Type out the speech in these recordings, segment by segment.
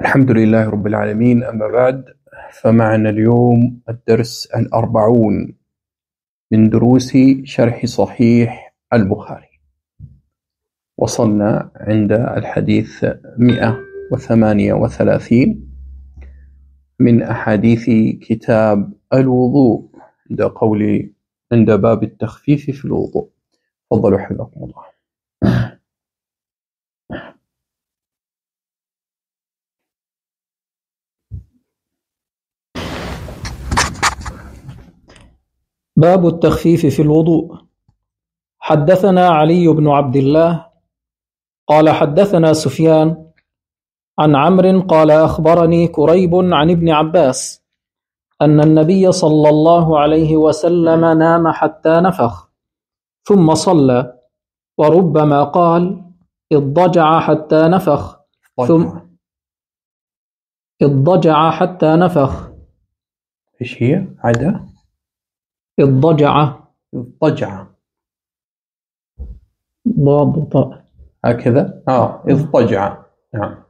الحمد لله رب العالمين، أما بعد، فمعنا اليوم الدرس 40 من دروس شرح صحيح البخاري. وصلنا عند الحديث 138 من أحاديث كتاب الوضوء عند باب التخفيف في الوضوء. تفضلوا حفظكم الله. باب التخفيف في الوضوء. حدثنا علي بن عبد الله قال حدثنا سفيان عن عمرو قال أخبرني كريب عن ابن عباس أن النبي صلى الله عليه وسلم نام حتى نفخ ثم صلى، وربما قال اضطجع حتى نفخ ثم اضطجع حتى نفخ. إيش هي؟ عدا اضطجع ضاد طاء هكذا. اضطجع. نعم.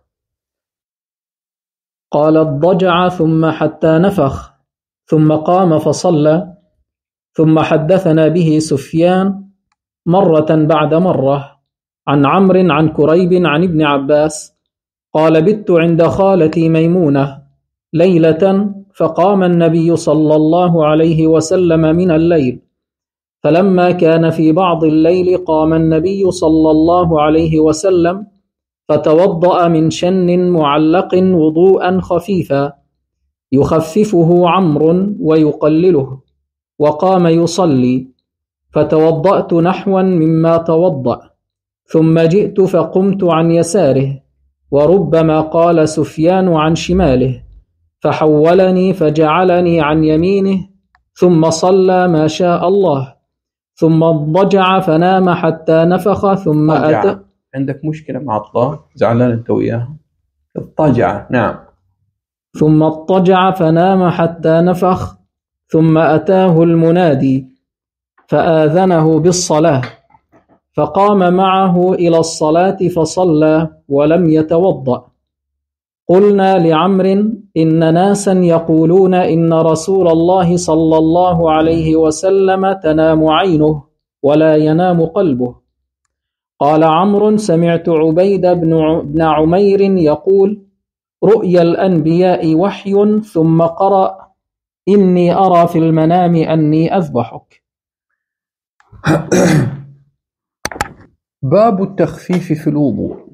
قال اضطجع ثم حتى نفخ ثم قام فصلى. ثم حدثنا به سفيان مرة بعد مرة عن عمرو عن كريب عن ابن عباس قال بت عند خالتي ميمونة ليلة فقام النبي صلى الله عليه وسلم من الليل، فلما كان في بعض الليل قام النبي صلى الله عليه وسلم فتوضأ من شن معلق وضوءا خفيفا يخففه عمرو ويقلله، وقام يصلي، فتوضأت نحوا مما توضأ، ثم جئت فقمت عن يساره، وربما قال سفيان عن شماله، فحولني فجعلني عن يمينه، ثم صلى ما شاء الله، ثم اضطجع فنام حتى نفخ ثم أتى. عندك مشكلة مع الطاء؟ زعلان أنت وياها. اضطجع. نعم. ثم اضطجع فنام حتى نفخ ثم أتاه المنادي فآذنه بالصلاة، فقام معه إلى الصلاة فصلى ولم يتوضأ. قلنا لعمرو إن ناسا يقولون إن رسول الله صلى الله عليه وسلم تنام عينه ولا ينام قلبه. قال عمرو سمعت عبيد بن عمير يقول رؤيا الأنبياء وحي، ثم قرأ إني أرى في المنام أني أذبحك. باب التخفيف في الوضوء،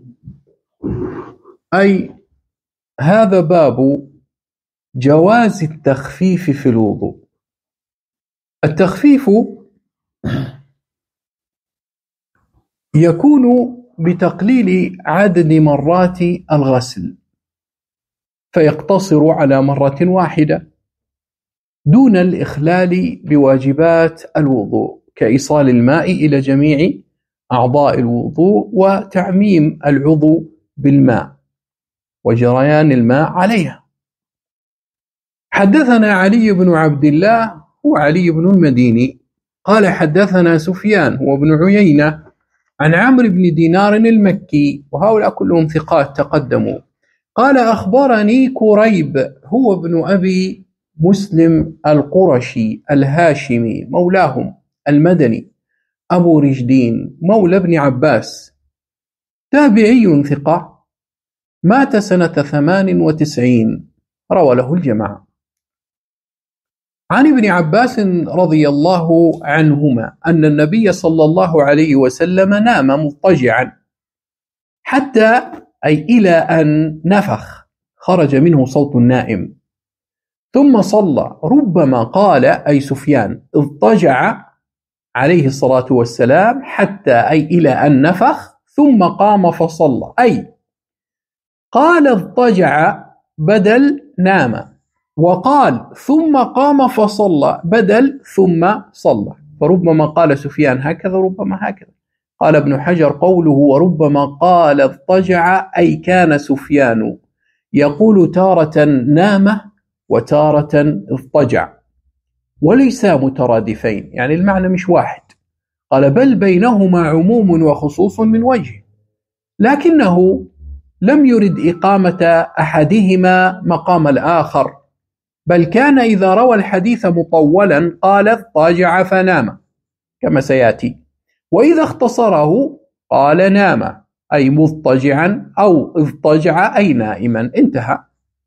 أي هذا باب جواز التخفيف في الوضوء. التخفيف يكون بتقليل عدد مرات الغسل، فيقتصر على مرة واحدة دون الإخلال بواجبات الوضوء، كإيصال الماء إلى جميع أعضاء الوضوء وتعميم العضو بالماء وجريان الماء عليها. حدثنا علي بن عبد الله هو علي بن المديني قال حدثنا سفيان هو بن عيينة عن عمرو بن دينار المكي، وهؤلاء كلهم ثقات تقدموا. قال أخبرني كريب هو ابن أبي مسلم القرشي الهاشمي مولاهم المدني أبو رشدين مولى ابن عباس، تابعي ثقة، مات سنة 98، روى له الجماعة. عن ابن عباس رضي الله عنهما أن النبي صلى الله عليه وسلم نام مضطجعا حتى أي إلى أن نفخ، خرج منه صوت النائم، ثم صلى. ربما قال أي سفيان اضطجع عليه الصلاة والسلام حتى أي إلى أن نفخ ثم قام فصلى، أي قال اضطجع بدل نام، وقال ثم قام فصلى بدل ثم صلى. فربما قال سفيان هكذا ربما هكذا. قال ابن حجر قوله وربما قال اضطجع أي كان سفيان يقول تارة نام وتارة اضطجع، وليس مترادفين، يعني المعنى مش واحد. قال بل بينهما عموم وخصوص من وجه، لكنه لم يرد إقامة أحدهما مقام الآخر، بل كان إذا روى الحديث مطولا قال اضطجع فنام كما سيأتي، وإذا اختصره قال نام أي مضطجعا أو اضطجع أي نائما، انتهى.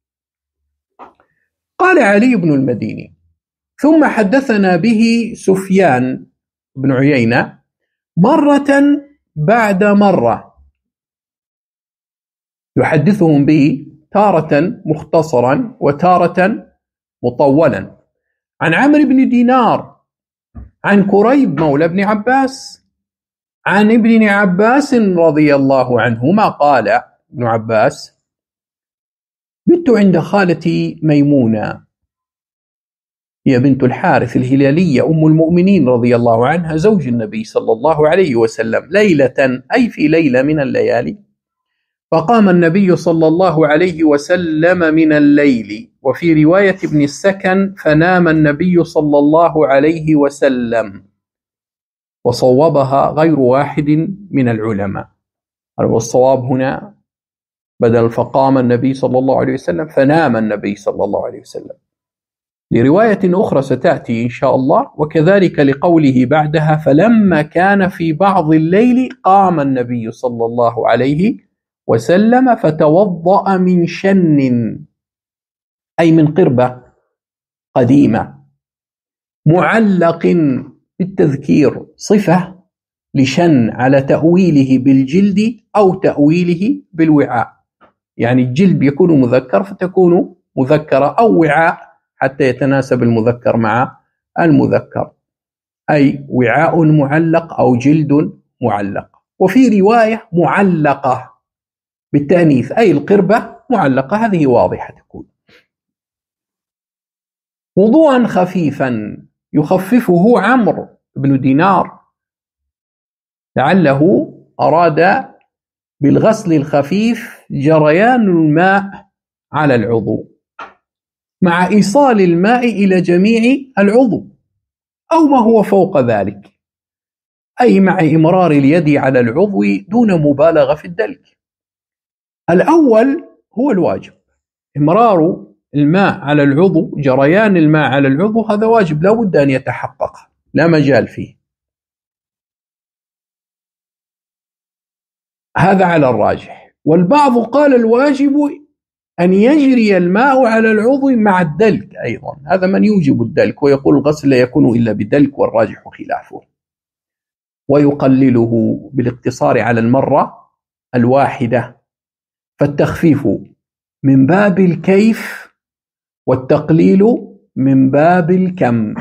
قال علي بن المديني: ثم حدثنا به سفيان بن عيينة مرة بعد مرة، يحدثهم به تارة مختصرا وتارة مطولا، عن عمرو بن دينار عن كريب مولى ابن عباس عن ابن عباس رضي الله عنهما قال ابن عباس: بت عند خالتي ميمونة، هي بنت الحارث الهلالية أم المؤمنين رضي الله عنها زوج النبي صلى الله عليه وسلم، ليلة أي في ليلة من الليالي، فقام النبي صلى الله عليه وسلم من الليل، وفي رواية ابن السكن فنام النبي صلى الله عليه وسلم، وصوبها غير واحد من العلماء. والصواب هنا بدل فقام النبي صلى الله عليه وسلم فنام النبي صلى الله عليه وسلم، لرواية أخرى ستأتي إن شاء الله. وكذلك لقوله بعدها: فلما كان في بعض الليل قام النبي صلى الله عليه وسلم فتوضأ من شن، أي من قربة قديمة، معلق بالتذكير، صفة لشن على تأويله بالجلد أو تأويله بالوعاء، يعني الجلد يكون مذكر فتكون مذكرة، أو وعاء حتى يتناسب المذكر مع المذكر، أي وعاء معلق أو جلد معلق. وفي رواية معلقة بالتأنيث، أي القربة معلقة، هذه واضحة تكون. وضوءا خفيفا يخففه عمرو بن دينار، لعله أراد بالغسل الخفيف جريان الماء على العضو مع إيصال الماء إلى جميع العضو، أو ما هو فوق ذلك، أي مع إمرار اليد على العضو دون مبالغة في الدلك. الأول هو الواجب، إمرار الماء على العضو، جريان الماء على العضو، هذا واجب لا بد أن يتحقق، لا مجال فيه، هذا على الراجح. والبعض قال الواجب أن يجري الماء على العضو مع الدلك أيضا، هذا من يوجب الدلك ويقول الغسل لا يكون إلا بدلك، والراجح خلافه، ويقلله بالاقتصار على المرة الواحدة، فالتخفيف من باب الكيف والتقليل من باب الكم،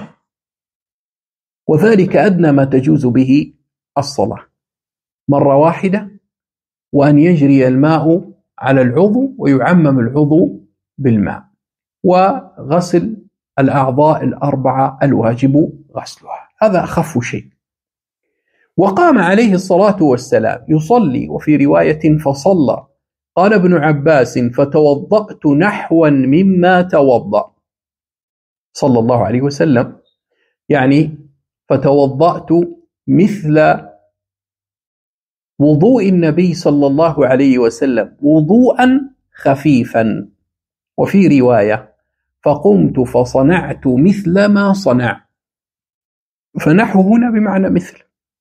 وذلك أدنى ما تجوز به الصلاة، مرة واحدة، وأن يجري الماء على العضو ويعمم العضو بالماء، وغسل الأعضاء الأربعة الواجب غسلها، هذا أخف شيء. وقام عليه الصلاة والسلام يصلي، وفي رواية فصلى، قال ابن عباس: فتوضأت نحوا مما توضأ صلى الله عليه وسلم، يعني فتوضأت مثل وضوء النبي صلى الله عليه وسلم وضوءا خفيفا. وفي رواية: فقمت فصنعت مثل ما صنع، فنحو هنا بمعنى مثل.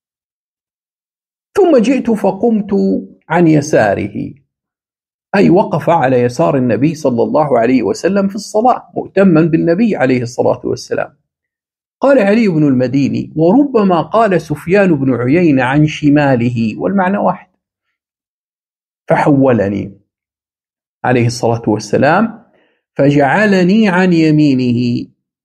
ثم جئت فقمت عن يساره، أي وقف على يسار النبي صلى الله عليه وسلم في الصلاة مؤتما بالنبي عليه الصلاة والسلام. قال علي بن المديني: وربما قال سفيان بن عيينة عن شماله، والمعنى واحد، فحولني عليه الصلاة والسلام فجعلني عن يمينه،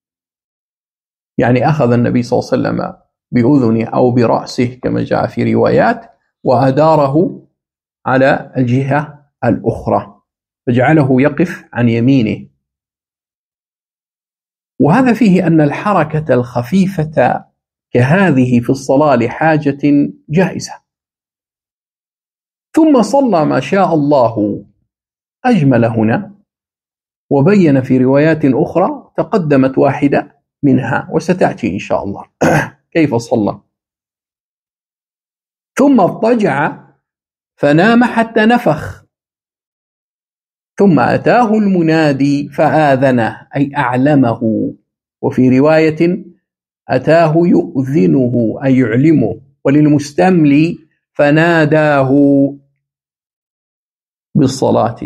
يعني أخذ النبي صلى الله عليه وسلم بأذنه أو برأسه كما جاء في روايات، وأداره على الجهة الأخرى، فجعله يقف عن يمينه. وهذا فيه أن الحركة الخفيفة كهذه في الصلاة لحاجة جائزة. ثم صلى ما شاء الله، أجمل هنا، وبين في روايات أخرى تقدمت واحدة منها وستأتي إن شاء الله كيف صلى. ثم اضطجع فنام حتى نفخ، ثم أتاه المنادي فآذنه أي أعلمه، وفي رواية أتاه يؤذنه أي يعلمه، وللمستملي فناداه بالصلاة.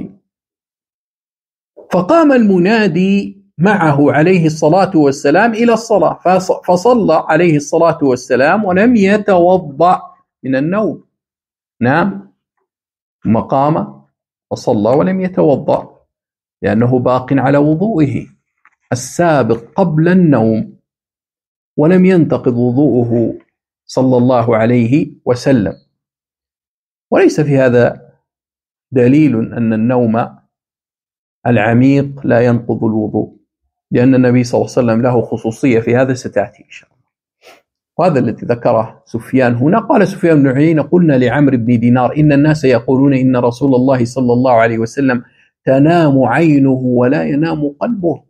فقام المنادي معه عليه الصلاة والسلام إلى الصلاة، فصلى عليه الصلاة والسلام ولم يتوضأ من النوم، نام ثم قام وصلى ولم يتوضأ لأنه باق على وضوئه السابق قبل النوم، ولم ينتقض وضوءه صلى الله عليه وسلم. وليس في هذا دليل أن النوم العميق لا ينقض الوضوء، لأن النبي صلى الله عليه وسلم له خصوصية في هذا ستأتي إن شاء الله. وهذا الذي ذكره سفيان هنا. قال سفيان بن عيينة: قلنا لعمرو بن دينار: إن الناس يقولون إن رسول الله صلى الله عليه وسلم تنام عينه ولا ينام قلبه.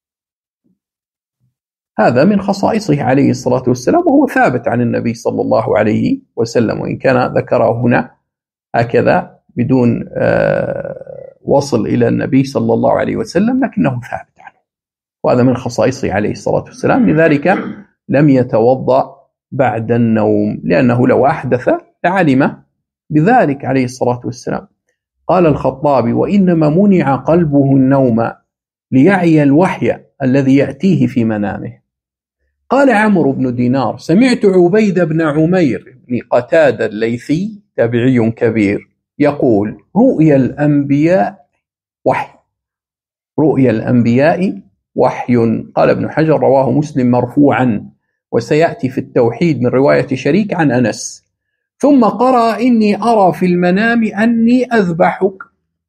هذا من خصائصه عليه الصلاة والسلام، وهو ثابت عن النبي صلى الله عليه وسلم، وإن كان ذكره هنا هكذا بدون وصل إلى النبي صلى الله عليه وسلم، لكنه ثابت عنه، وهذا من خصائصه عليه الصلاة والسلام. لذلك لم يتوضأ بعد النوم، لأنه لو أحدث لعلم بذلك عليه الصلاة والسلام. قال الخطابي: وإنما منع قلبه النوم ليعي الوحي الذي يأتيه في منامه. قال عمرو بن دينار: سمعت عبيد بن عمير بن قتادة الليثي تابعي كبير يقول: رؤيا الأنبياء وحي، رؤيا الأنبياء وحي. قال ابن حجر: رواه مسلم مرفوعا، وسيأتي في التوحيد من رواية شريك عن أنس. ثم قرأ: إني أرى في المنام أني أذبحك.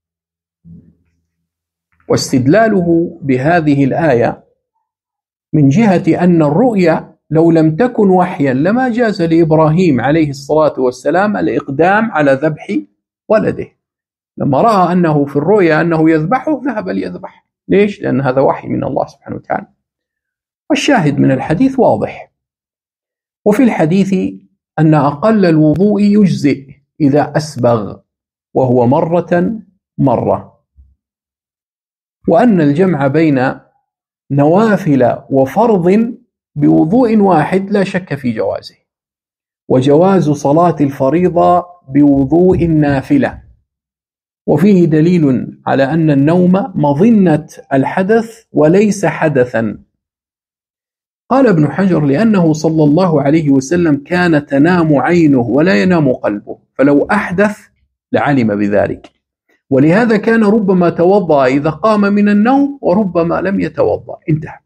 واستدلاله بهذه الآية من جهة أن الرؤيا لو لم تكن وحيا لما جاز لإبراهيم عليه الصلاة والسلام الإقدام على ذبح ولده. لما رأى أنه في الرؤيا أنه يذبحه ذهب ليذبح. ليش؟ لأن هذا وحي من الله سبحانه وتعالى. والشاهد من الحديث واضح. وفي الحديث أن أقل الوضوء يجزئ إذا أسبغ، وهو مرة، وأن الجمع بين نوافل وفرض بوضوء واحد لا شك في جوازه، وجواز صلاة الفريضة بوضوء النافلة. وفيه دليل على أن النوم مظنة الحدث وليس حدثا. قال ابن حجر: لأنه صلى الله عليه وسلم كان تنام عينه ولا ينام قلبه، فلو أحدث لعلم بذلك، ولهذا كان ربما توضأ إذا قام من النوم وربما لم يتوضأ. انتهى.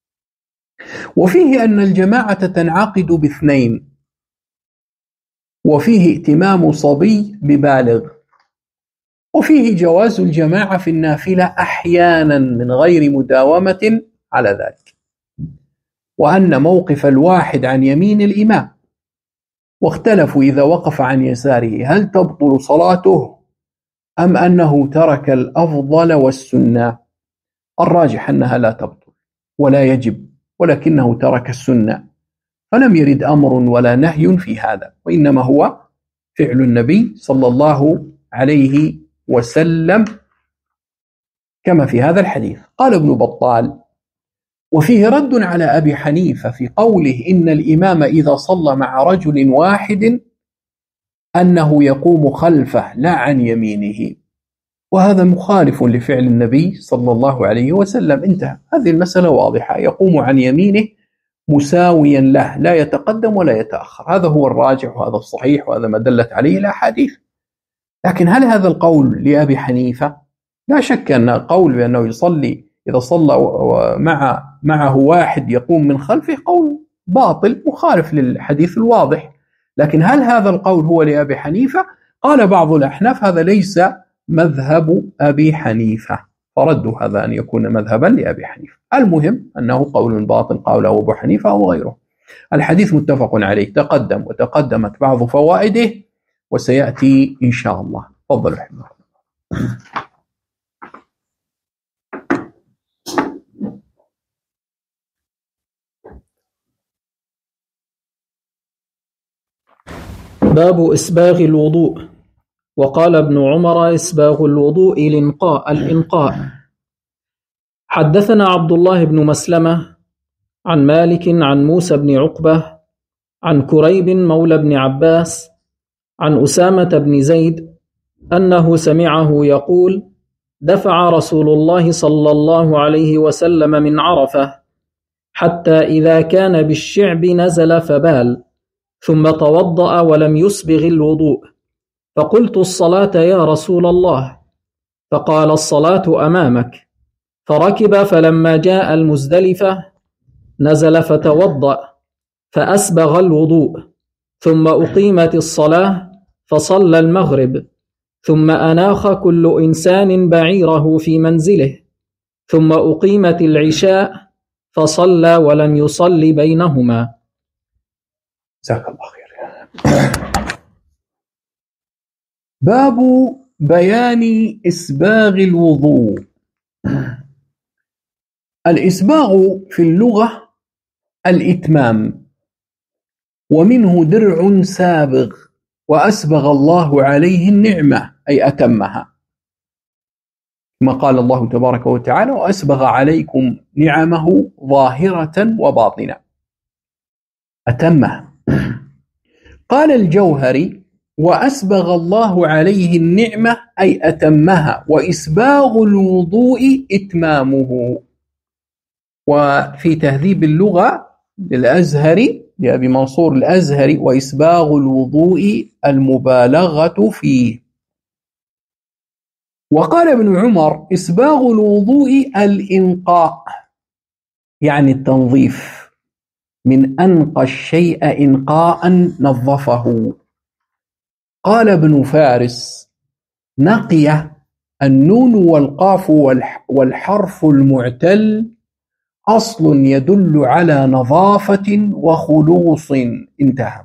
وفيه أن الجماعة تنعقد باثنين، وفيه ائتمام صبي ببالغ، وفيه جواز الجماعة في النافلة أحيانا من غير مداومة على ذلك، وأن موقف الواحد عن يمين الإمام، واختلفوا إذا وقف عن يساره هل تبطل صلاته أم أنه ترك الأفضل والسنة. الراجح أنها لا تبطل ولا يجب، ولكنه ترك السنة، فلم يرد أمر ولا نهي في هذا، وإنما هو فعل النبي صلى الله عليه وسلم كما في هذا الحديث. قال ابن بطال: وفيه رد على أبي حنيفة في قوله إن الإمام إذا صلى مع رجل واحد أنه يقوم خلفه لا عن يمينه، وهذا مخالف لفعل النبي صلى الله عليه وسلم. انتهى. هذه المسألة واضحة، يقوم عن يمينه مساويا له، لا يتقدم ولا يتأخر. هذا هو الراجح وهذا الصحيح وهذا ما دلت عليه الأحاديث. لكن هل هذا القول لأبي حنيفة؟ لا شك أن قول بأنه يصلي إذا صلى معه واحد يقوم من خلفه قول باطل مخالف للحديث الواضح. لكن هل هذا القول هو لأبي حنيفة؟ قال بعض الأحناف هذا ليس مذهب أبي حنيفة، فردوا هذا أن يكون مذهبا لأبي حنيفة. المهم أنه قول باطل قاله أبو حنيفة أو غيره. الحديث متفق عليه، تقدم وتقدمت بعض فوائده وسيأتي إن شاء الله. تفضل رحمه الله. باب إسباغ الوضوء. وقال ابن عمر إسباغ الوضوء الإنقاء. حدثنا عبد الله بن مسلمة عن مالك عن موسى بن عقبة عن كريب مولى بن عباس عن أسامة بن زيد أنه سمعه يقول: دفع رسول الله صلى الله عليه وسلم من عرفة حتى إذا كان بالشعب نزل فبال، ثم توضأ ولم يسبغ الوضوء، فقلت: الصلاة يا رسول الله؟ فقال: الصلاة أمامك. فركب، فلما جاء المزدلفة نزل فتوضأ فأسبغ الوضوء، ثم أقيمت الصلاة فصلى المغرب، ثم أناخ كل إنسان بعيره في منزله، ثم أقيمت العشاء فصلى ولم يصل بينهما. جزاك الله خير. باب بيان إسباغ الوضوء. الإسباغ في اللغة الإتمام، ومنه درع سابغ، وأسبغ الله عليه النعمة أي أتمها، كما قال الله تبارك وتعالى: وأسبغ عليكم نعمه ظاهرة وباطنة، أتمها. قال الجوهري: وأسبغ الله عليه النعمة أي أتمها، وإسباغ الوضوء إتمامه. وفي تهذيب اللغة للأزهري لأبي منصور الأزهري: وإسباغ الوضوء المبالغة فيه. وقال ابن عمر: إسباغ الوضوء الإنقاء، يعني التنظيف، من أنقى الشيء إنقاء نظفه. قال ابن فارس: نقي النون والقاف والحرف المعتل أصل يدل على نظافة وخلوص. انتهى.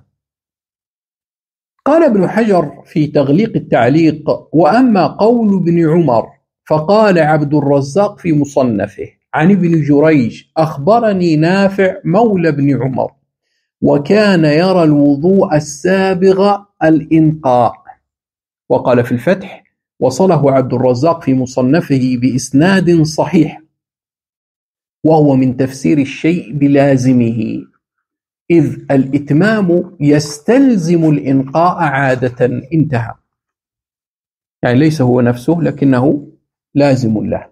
قال ابن حجر في تغليق التعليق: وأما قول ابن عمر فقال عبد الرزاق في مصنفه عن ابن جريج: أخبرني نافع مولى ابن عمر، وكان يرى الوضوء السابغ الإنقاء. وقال في الفتح: وصله عبد الرزاق في مصنفه بإسناد صحيح، وهو من تفسير الشيء بلازمه، إذ الإتمام يستلزم الإنقاء عادة. انتهى. يعني ليس هو نفسه، لكنه لازم له.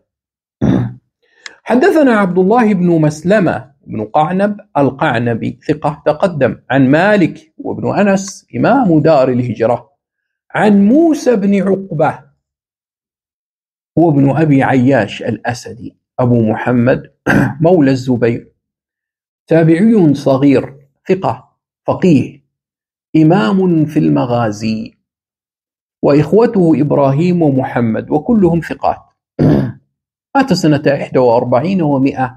حدثنا عبد الله بن مسلمة بن قعنب القعنبي ثقة تقدم، عن مالك وابن أنس إمام دار الهجرة، عن موسى بن عقبة هو ابن أبي عياش الأسدي أبو محمد مولى الزبير، تابعي صغير ثقة فقيه إمام في المغازي، وإخوته إبراهيم ومحمد وكلهم ثقات. مات سنة 41 و100،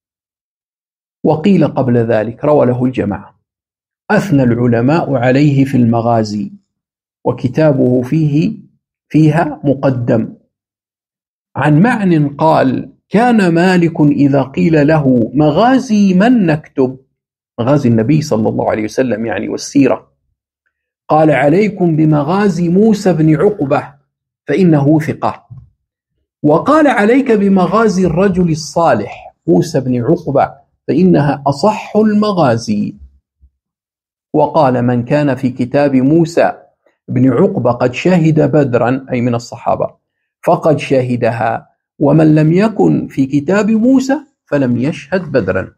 وقيل قبل ذلك، روى له الجماعة. أثنى العلماء عليه في المغازي، وكتابه فيها مقدم. عن معن قال: كان مالك إذا قيل له: مغازي من نكتب؟ مغازي النبي صلى الله عليه وسلم يعني، والسيرة، قال: عليكم بمغازي موسى بن عقبة فإنه ثقة. وقال: عليك بمغازي الرجل الصالح موسى بن عقبة فإنها أصح المغازي. وقال: من كان في كتاب موسى بن عقبة قد شهد بدرا، أي من الصحابة، فقد شهدها، ومن لم يكن في كتاب موسى فلم يشهد بدرا.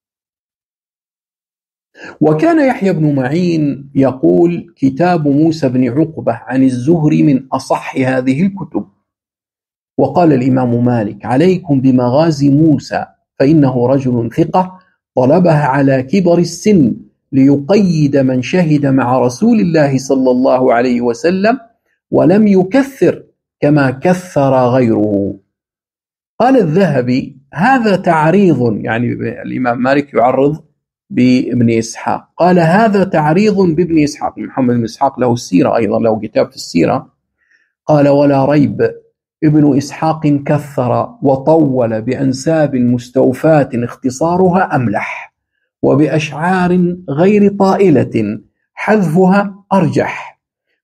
وكان يحيى بن معين يقول: كتاب موسى بن عقبة عن الزهري من أصح هذه الكتب. وقال الإمام مالك: عليكم بمغازي موسى فإنه رجل ثقة طلبها على كبر السن ليقيد من شهد مع رسول الله صلى الله عليه وسلم، ولم يكثر كما كثر غيره. قال الذهبي: هذا تعريض، يعني الإمام مالك يعرض بابن إسحاق، قال: هذا تعريض بابن إسحاق. محمد بن إسحاق له السيرة أيضا، له كتاب في السيرة. قال: ولا ريب، ابن إسحاق كثر وطول بأنساب مستوفاة اختصارها أملح، وبأشعار غير طائلة حذفها أرجح،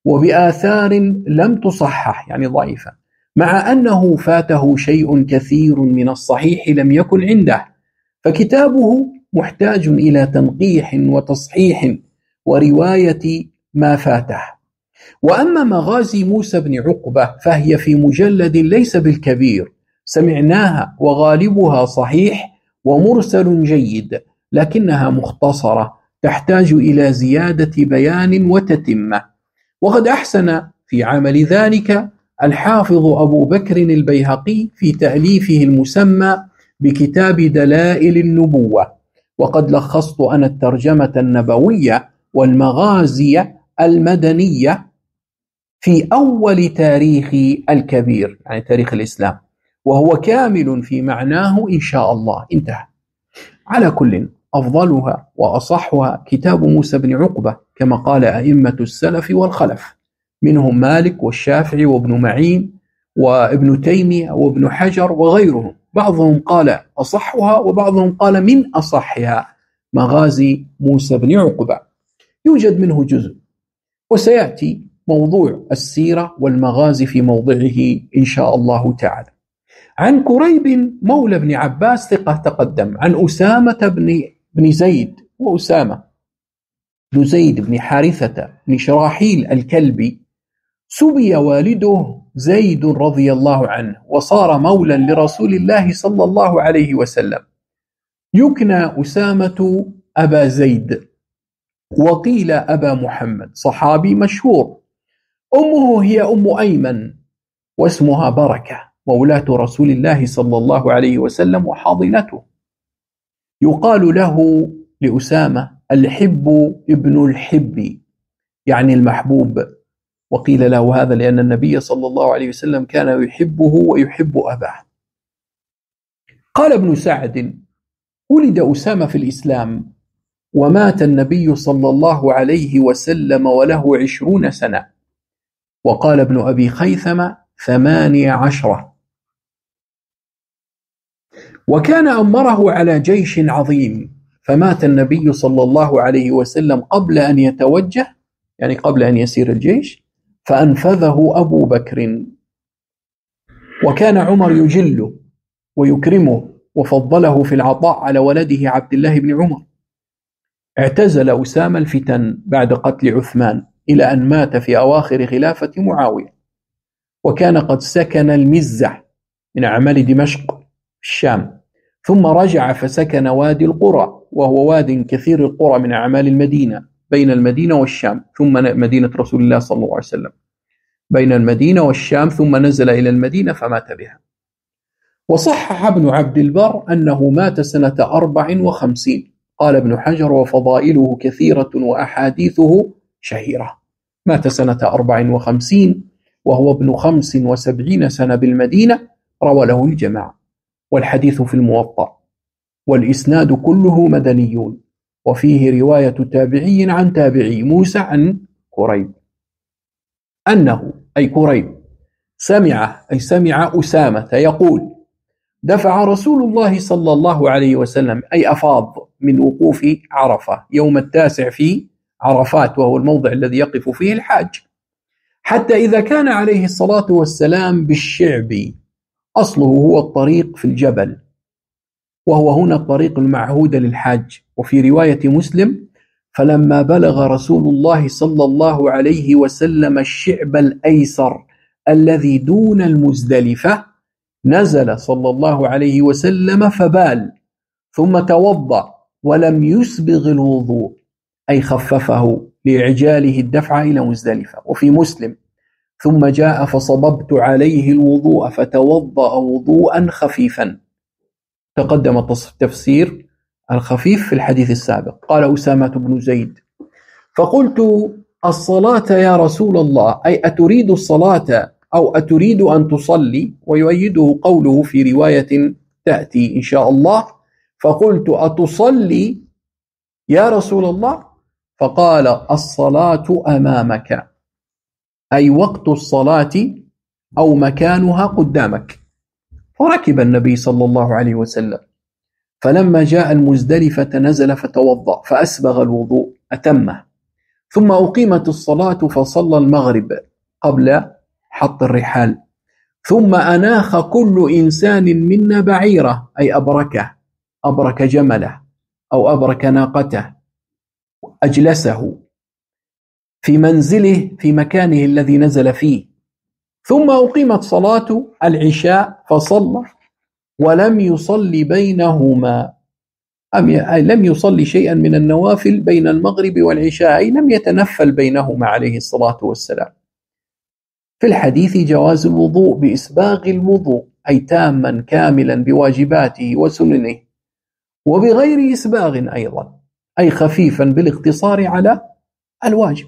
وبآثار لم تصحح يعني ضعيفة، مع أنه فاته شيء كثير من الصحيح لم يكن عنده، فكتابه محتاج إلى تنقيح وتصحيح ورواية ما فاته. وأما مغازي موسى بن عقبة فهي في مجلد ليس بالكبير، سمعناها وغالبها صحيح ومرسل جيد، لكنها مختصرة تحتاج إلى زيادة بيان وتتمة. وقد أحسن في عمل ذلك الحافظ أبو بكر البيهقي في تأليفه المسمى بكتاب دلائل النبوة، وقد لخصت أنا الترجمة النبوية والمغازي المدنية في أول تاريخ الكبير، يعني تاريخ الإسلام، وهو كامل في معناه إن شاء الله. انتهى. على كل، أفضلها وأصحها كتاب موسى بن عقبة كما قال أئمة السلف والخلف، منهم مالك والشافعي وابن معين وابن تيمية وابن حجر وغيرهم. بعضهم قال أصحها وبعضهم قال من أصحها مغازي موسى بن عقبة. يوجد منه جزء، وسيأتي موضوع السيرة والمغازي في موضعه إن شاء الله تعالى. عن كريب مولى بن عباس ثقة تقدم، عن أسامة بن زيد، وأسامة بن زيد بن حارثة بن شراحيل الكلبي، سبي والده زيد رضي الله عنه وصار مولا لرسول الله صلى الله عليه وسلم، يكنى أسامة أبا زيد، وقيل أبا محمد، صحابي مشهور. أمه هي أم أيمن واسمها بركة، مولاة رسول الله صلى الله عليه وسلم وحاضنته. يقال له لأسامة الحب ابن الحب، يعني المحبوب، وقيل له هذا لأن النبي صلى الله عليه وسلم كان يحبه ويحب أباه. قال ابن سعد: ولد أسامة في الإسلام، ومات النبي صلى الله عليه وسلم وله 20 سنة. وقال ابن أبي خيثم 18. وكان أمره على جيش عظيم، فمات النبي صلى الله عليه وسلم قبل أن يتوجه، يعني قبل أن يسير الجيش، فأنفذه أبو بكر. وكان عمر يجله ويكرمه وفضله في العطاء على ولده عبد الله بن عمر. اعتزل أسامة الفتن بعد قتل عثمان إلى أن مات في أواخر خلافة معاوية، وكان قد سكن المزة من أعمال دمشق في الشام، ثم رجع فسكن وادي القرى، وهو واد كثير القرى من أعمال المدينة، بين المدينة والشام، ثم مدينة رسول الله صلى الله عليه وسلم، بين المدينة والشام، ثم نزل إلى المدينة فمات بها. وصحح ابن عبد البر أنه مات سنة 54. قال ابن حجر: وفضائله كثيرة وأحاديثه شهيرة. مات سنة 54 وهو ابن 75 سنة بالمدينة، روى له الجماعة، والحديث في الموطأ، والإسناد كله مدنيون، وفيه رواية تابعي عن تابعي موسى عن كريب أنه أي كريب سمع أسامة يقول: دفع رسول الله صلى الله عليه وسلم، أي أفاض من وقوف عرفة يوم 9 في عرفات، وهو الموضع الذي يقف فيه الحاج، حتى إذا كان عليه الصلاة والسلام بالشعب، أصله هو الطريق في الجبل، وهو هنا الطريق المعهود للحاج. وفي رواية مسلم: فلما بلغ رسول الله صلى الله عليه وسلم الشعب الأيسر الذي دون المزدلفة، نزل صلى الله عليه وسلم فبال، ثم توضأ ولم يسبغ الوضوء، أي خففه لإعجاله الدفع إلى مزدلفة. وفي مسلم: ثم جاء فصببت عليه الوضوء فتوضأ وضوءا خفيفا. تقدم تفسير الخفيف في الحديث السابق. قال أسامة بن زيد: فقلت: الصلاة يا رسول الله، أي أتريد الصلاة أو أتريد أن تصلي؟ ويؤيده قوله في رواية تأتي إن شاء الله: فقلت: أتصلي يا رسول الله؟ فقال: الصلاة أمامك، أي وقت الصلاة أو مكانها قدامك. فركب النبي صلى الله عليه وسلم، فلما جاء المزدلفة نزل فتوضأ فأسبغ الوضوء أتمه، ثم أقيمت الصلاة فصلى المغرب قبل حط الرحال، ثم أناخ كل إنسان منا بعيره، أي أبرك جمله أو أبرك ناقته، أجلسه في منزله في مكانه الذي نزل فيه. ثم أقيمت صلاة العشاء فصلى ولم يصلي بينهما، أي لم يصلي شيئا من النوافل بين المغرب والعشاء، أي لم يتنفل بينهما عليه الصلاة والسلام. في الحديث جواز الوضوء بإسباغ الوضوء، أي تاما كاملا بواجباته وسننه، وبغير إسباغ أيضا، أي خفيفا بالاقتصار على الواجب.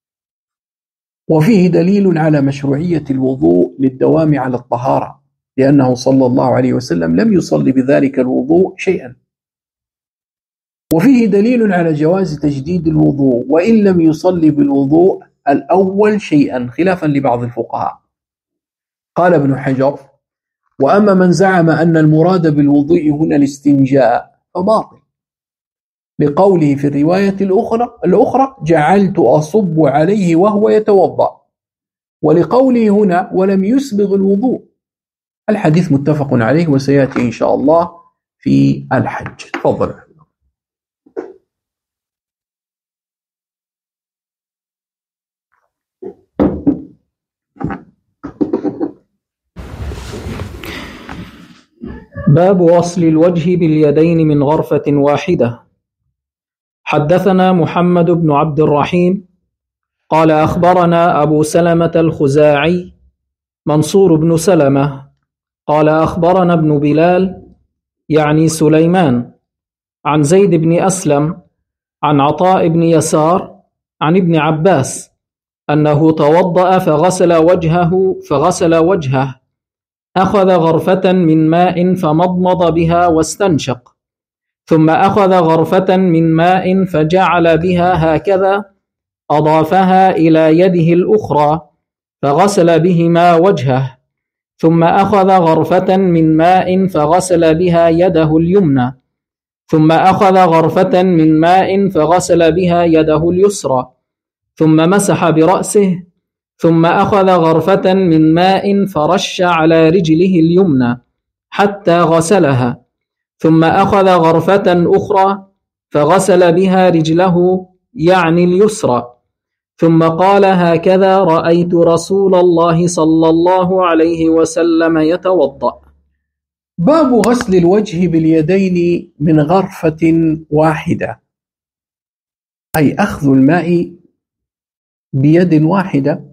وفيه دليل على مشروعية الوضوء للدوام على الطهارة، لأنه صلى الله عليه وسلم لم يصلي بذلك الوضوء شيئا. وفيه دليل على جواز تجديد الوضوء وإن لم يصلي بالوضوء الأول شيئا، خلافا لبعض الفقهاء. قال ابن حجر: وأما من زعم أن المراد بالوضوء هنا الاستنجاء فباطل، لقوله في الرواية الأخرى جعلت أصب عليه وهو يتوضأ، ولقوله هنا ولم يسبغ الوضوء. الحديث متفق عليه وسيأتي إن شاء الله في الحج. تفضل. باب وصل الوجه باليدين من غرفة واحدة. حدثنا محمد بن عبد الرحيم قال أخبرنا أبو سلمة الخزاعي منصور بن سلمة قال أخبرنا ابن بلال يعني سليمان عن زيد بن أسلم عن عطاء بن يسار عن ابن عباس أنه توضأ فغسل وجهه أخذ غرفة من ماء فمضمض بها واستنشق، ثم أخذ غرفة من ماء فجعل بها هكذا، أضافها إلى يده الأخرى فغسل بهما وجهه، ثم أخذ غرفة من ماء فغسل بها يده اليمنى، ثم أخذ غرفة من ماء فغسل بها يده اليسرى، ثم مسح برأسه، ثم أخذ غرفة من ماء فرش على رجله اليمنى حتى غسلها، ثم أخذ غرفة أخرى فغسل بها رجله يعني اليسرى، ثم قال هكذا رأيت رسول الله صلى الله عليه وسلم يتوضأ. باب غسل الوجه باليدين من غرفة واحدة، أي أخذ الماء بيد واحدة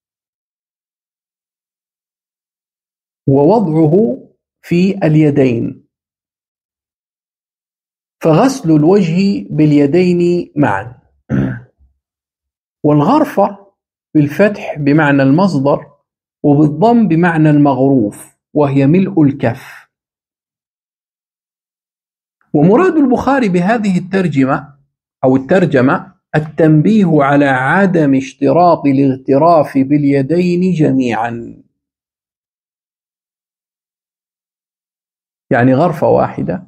ووضعه في اليدين، فغسل الوجه باليدين معا. والغرفة بالفتح بمعنى المصدر، وبالضم بمعنى المغروف، وهي ملء الكف. ومراد البخاري بهذه الترجمة التنبيه على عدم اشتراط الاغتراف باليدين جميعا، يعني غرفة واحدة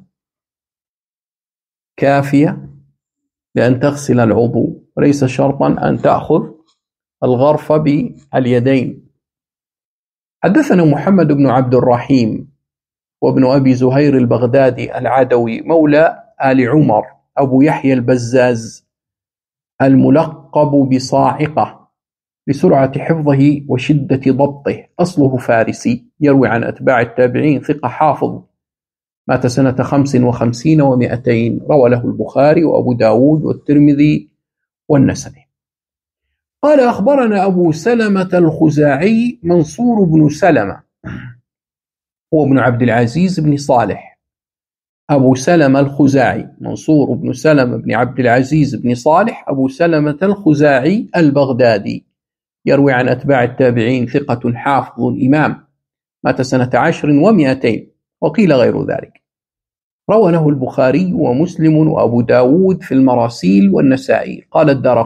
كافية لأن تغسل العضو، وليس شرطا أن تأخذ الغرفة باليدين. حدثنا محمد بن عبد الرحيم وابن أبي زهير البغدادي العدوي مولى آل عمر أبو يحيى البزاز الملقب بصاعقة لسرعة حفظه وشدة ضبطه، أصله فارسي، يروي عن أتباع التابعين، ثقة حافظ، مات سنة 55 و200، روى له البخاري وأبو داود والترمذي والنسائي. قال أخبرنا أبو سلمة الخزاعي منصور بن سلمة، هو ابن عبد العزيز بن صالح. أبو سلمة الخزاعي منصور بن سلمة بن عبد العزيز بن صالح أبو سلمة الخزاعي البغدادي، يروي عن أتباع التابعين، ثقة حافظ إمام، مات سنة 10 و200، وقيل غير ذلك. روى له البخاري ومسلم وأبو داود في المراسيل والنسائي. قال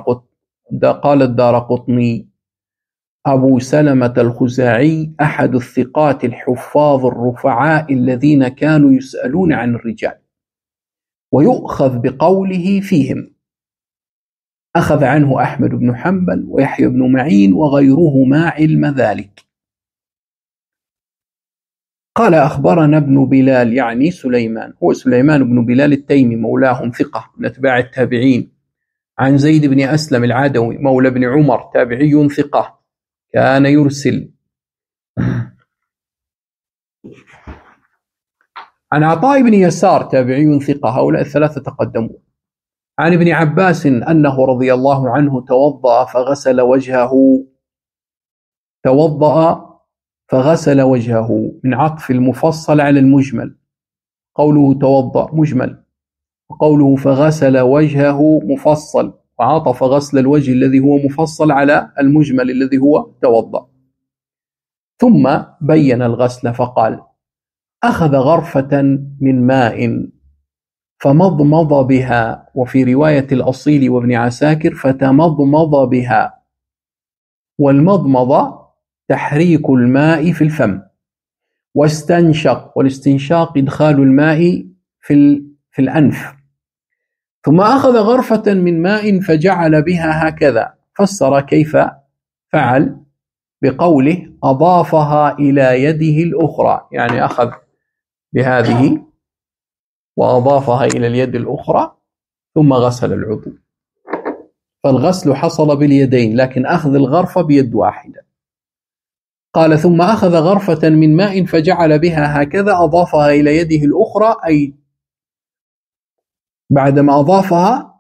الدارقطني أبو سلمة الخزاعي أحد الثقات الحفاظ الرفعاء الذين كانوا يسألون عن الرجال ويؤخذ بقوله فيهم. أخذ عنه أحمد بن حنبل ويحيى بن معين وغيرهما علم ذلك. قال أخبرنا ابن بلال، يعني سليمان، هو سليمان بن بلال التيمي مولاهم ثقة من أتباع التابعين، عن زيد بن أسلم العدوي مولى بن عمر تابعي ثقة كان يرسل، عن عطاء بن يسار تابعي ثقة، هؤلاء الثلاثة تقدموا، عن ابن عباس أنه رضي الله عنه توضأ فغسل وجهه من عطف المفصل على المجمل، قوله توضأ مجمل، وقوله فغسل وجهه مفصل، وعطف غسل الوجه الذي هو مفصل على المجمل الذي هو توضأ. ثم بين الغسل فقال أخذ غرفة من ماء فمضمض بها، وفي رواية الأصيل وابن عساكر فتمضمض بها، والمضمضة تحريك الماء في الفم، واستنشق، والاستنشاق إدخال الماء في الأنف. ثم أخذ غرفة من ماء فجعل بها هكذا، فسر كيف فعل بقوله أضافها إلى يده الأخرى، يعني أخذ بهذه وأضافها إلى اليد الأخرى ثم غسل العضو، فالغسل حصل باليدين لكن أخذ الغرفة بيد واحدة. قال ثم أخذ غرفة من ماء فجعل بها هكذا، أضافها إلى يده الأخرى، أي بعدما أضافها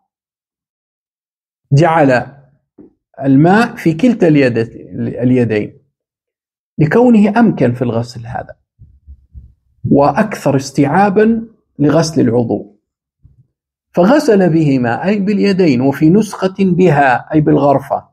جعل الماء في كلتا اليدين لكونه أمكن في الغسل هذا وأكثر استيعابا لغسل العضو، فغسل بهما أي باليدين، وفي نسخة بها أي بالغرفة،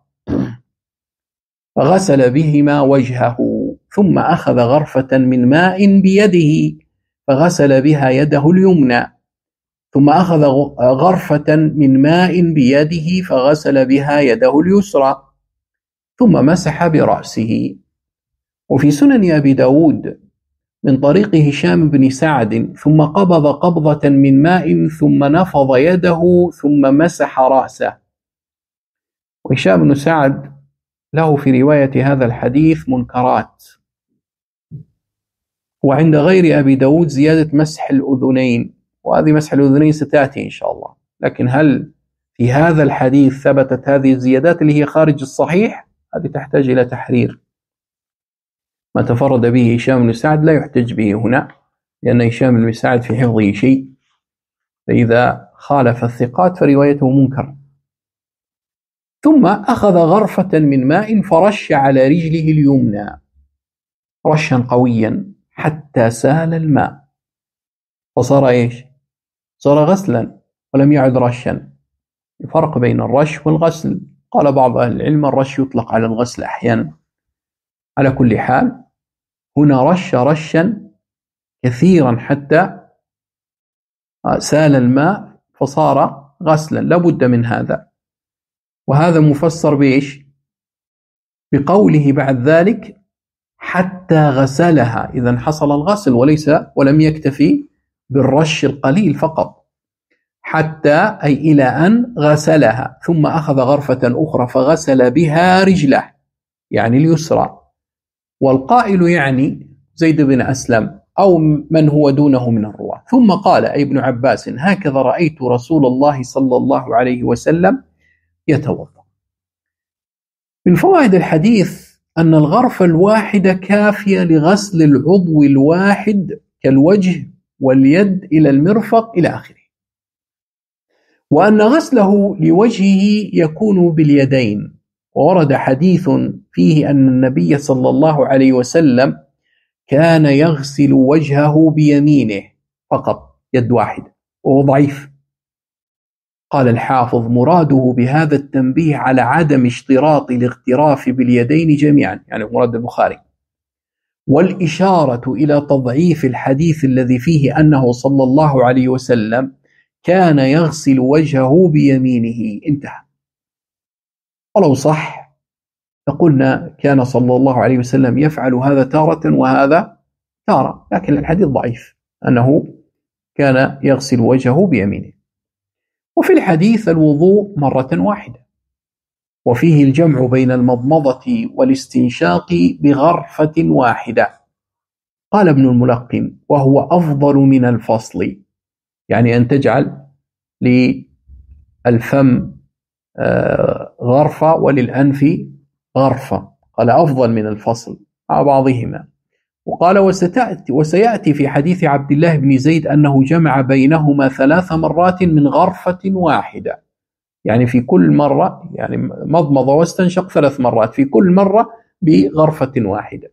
فغسل بهما وجهه، ثم أخذ غرفة من ماء بيده فغسل بها يده اليمنى، ثم أخذ غرفة من ماء بيده فغسل بها يده اليسرى، ثم مسح برأسه. وفي سنن أبي داود من طريق هشام بن سعد ثم قبض قبضة من ماء ثم نفض يده ثم مسح رأسه. وهشام بن سعد له في رواية هذا الحديث منكرات، وعند غير أبي داود زيادة مسح الأذنين، وهذه مسح الأذنين ستأتي إن شاء الله، لكن هل في هذا الحديث ثبتت هذه الزيادات اللي هي خارج الصحيح؟ هذه تحتاج إلى تحرير. ما تفرد به هشام بن سعد لا يحتج به هنا، لأن هشام بن سعد في حفظه شيء، فإذا خالف الثقات فروايته منكر. ثم أخذ غرفة من ماء فرش على رجله اليمنى رشا قويا حتى سال الماء، فصار إيش؟ صار غسلا ولم يعد رشا. الفرق بين الرش والغسل، قال بعض أهل العلم الرش يطلق على الغسل أحيانا. على كل حال هنا رش رشا كثيرا حتى سال الماء فصار غسلا، لابد من هذا. وهذا مفسر بإيش؟ بقوله بعد ذلك حتى غسلها، إذن حصل الغسل ولم يكتفي بالرش القليل فقط، حتى أي إلى أن غسلها. ثم أخذ غرفة أخرى فغسل بها رجله، يعني اليسرى، والقائل يعني زيد بن أسلم أو من هو دونه من الرواة. ثم قال أي ابن عباس هكذا رأيت رسول الله صلى الله عليه وسلم يتوضأ. من فوائد الحديث أن الغرفة الواحدة كافية لغسل العضو الواحد كالوجه واليد إلى المرفق إلى آخره، وأن غسله لوجهه يكون باليدين. وورد حديث فيه أن النبي صلى الله عليه وسلم كان يغسل وجهه بيمينه فقط، يد واحدة، وهو ضعيف. قال الحافظ مراده بهذا التنبيه على عدم اشتراط الاغتراف باليدين جميعا، يعني مراد البخاري، والإشارة إلى تضعيف الحديث الذي فيه أنه صلى الله عليه وسلم كان يغسل وجهه بيمينه، انتهى. ولو صح فقلنا كان صلى الله عليه وسلم يفعل هذا تارة وهذا تارة، لكن الحديث ضعيف أنه كان يغسل وجهه بيمينه. وفي الحديث الوضوء مرة واحدة، وفيه الجمع بين المضمضة والاستنشاق بغرفة واحدة. قال ابن الملقن: وهو أفضل من الفصل، يعني أن تجعل للفم غرفة وللأنف غرفة، قال أفضل من الفصل مع بعضهما. وقال: وسيأتي في حديث عبد الله بن زيد أنه جمع بينهما 3 مرات من غرفة واحدة، يعني في كل مرة، يعني مضمض واستنشق 3 مرات، في كل مرة بغرفة واحدة.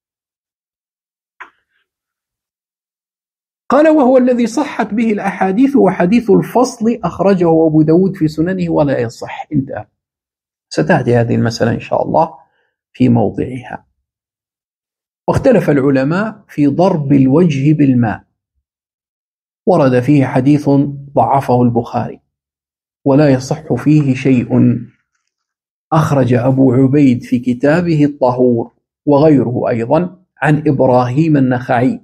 قال: وهو الذي صحت به الأحاديث، وحديث الفصل أخرجه أبو داود في سننه ولا يصح. انتهى. ستأتي هذه المسألة إن شاء الله في موضعها. واختلف العلماء في ضرب الوجه بالماء، ورد فيه حديث ضعفه البخاري ولا يصح فيه شيء. أخرج أبو عبيد في كتابه الطهور وغيره أيضا عن إبراهيم النخعي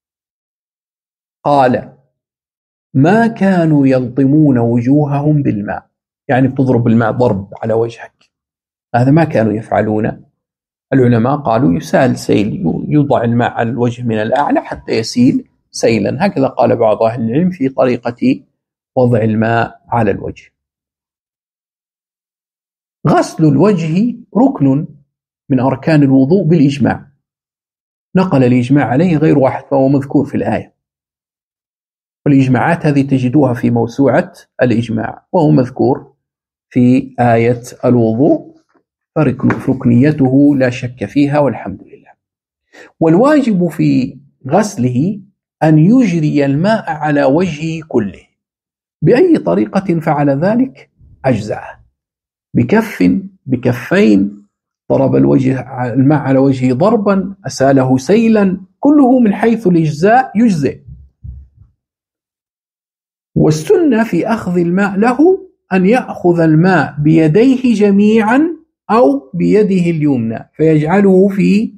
قال: ما كانوا يلطمون وجوههم بالماء، يعني بتضرب الماء ضرب على وجهك، هذا ما كانوا يفعلون. العلماء قالوا يسال سيل، يوضع الماء على الوجه من الأعلى حتى يسيل سيلا، هكذا قال بعض أهل العلم في طريقة وضع الماء على الوجه. غسل الوجه ركن من أركان الوضوء بالإجماع، نقل الإجماع عليه غير واحد، فهو مذكور في الآية، والإجماعات هذه تجدوها في موسوعة الإجماع، وهو مذكور في آية الوضوء، فركنيته لا شك فيها والحمد لله. والواجب في غسله أن يجري الماء على وجهه كله، بأي طريقة فعل ذلك أجزأه، بكف بكفين، ضرب الماء على وجهه ضربا، أساله سيلا، كله من حيث الإجزاء يجزئ. والسنة في أخذ الماء له أن يأخذ الماء بيديه جميعا أو بيده اليمنى، فيجعله في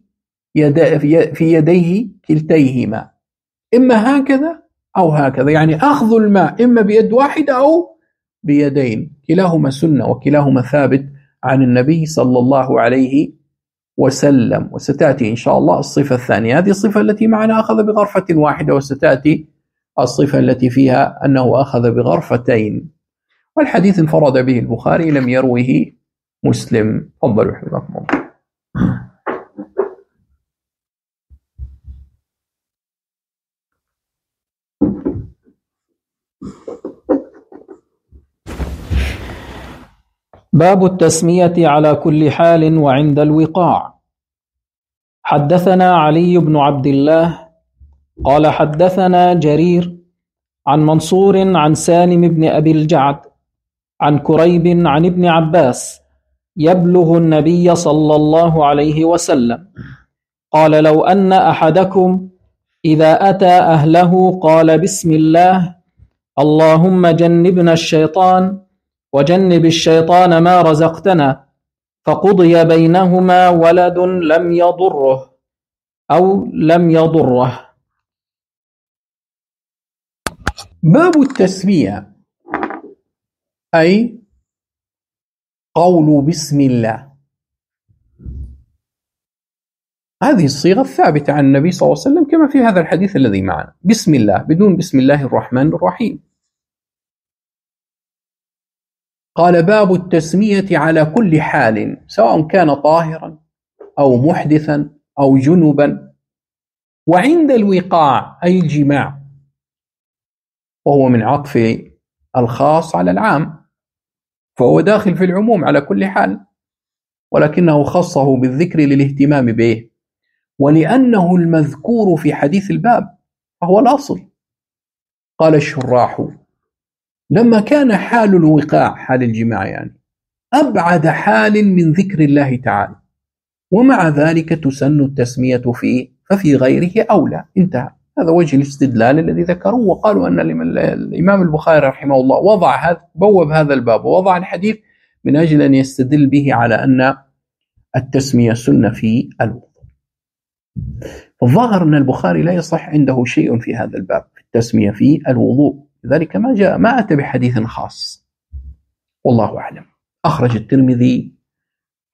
يديه كلتيهما، إما هكذا أو هكذا، يعني أخذ الماء إما بيد واحدة أو بيدين، كلاهما سنة وكلاهما ثابت عن النبي صلى الله عليه وسلم. وستأتي إن شاء الله الصفة الثانية، هذه الصفة التي معنا أخذ بغرفة واحدة، وستأتي الصفة التي فيها أنه أخذ بغرفتين. والحديث انفرد به البخاري، لم يروه مسلم. تفضلوا حفظكم الله. باب التسمية على كل حال وعند الوقاع. حدثنا علي بن عبد الله قال حدثنا جرير عن منصور عن سالم بن أبي الجعد عن كريب عن ابن عباس يبلغ النبي صلى الله عليه وسلم قال: لو أن أحدكم إذا أتى أهله قال: بسم الله اللهم جنبنا الشيطان وجنب الشيطان ما رزقتنا، فقضي بينهما ولد لم يضره أو لم يضره. باب التسمية، أي قول بسم الله. هذه الصيغة الثابتة عن النبي صلى الله عليه وسلم كما في هذا الحديث الذي معنا، بسم الله بدون بسم الله الرحمن الرحيم. قال: باب التسمية على كل حال، سواء كان طاهرا أو محدثا أو جنبا، وعند الوقاع أي الجماع، وهو من عطف الخاص على العام، فهو داخل في العموم على كل حال، ولكنه خصه بالذكر للاهتمام به، ولأنه المذكور في حديث الباب فهو الأصل. قال الشراح: لما كان حال الوقاع، حال الجماع يعني، أبعد حال من ذكر الله تعالى، ومع ذلك تسن التسمية فيه، ففي غيره أولى. انتهى. هذا وجه الاستدلال الذي ذكروه، وقالوا أن الإمام البخاري رحمه الله بوب هذا الباب ووضع الحديث من أجل أن يستدل به على أن التسمية سنة في الوضوء. فالظاهر أن البخاري لا يصح عنده شيء في هذا الباب في التسمية في الوضوء، لذلك ما أتى بحديث خاص، والله أعلم. أخرج الترمذي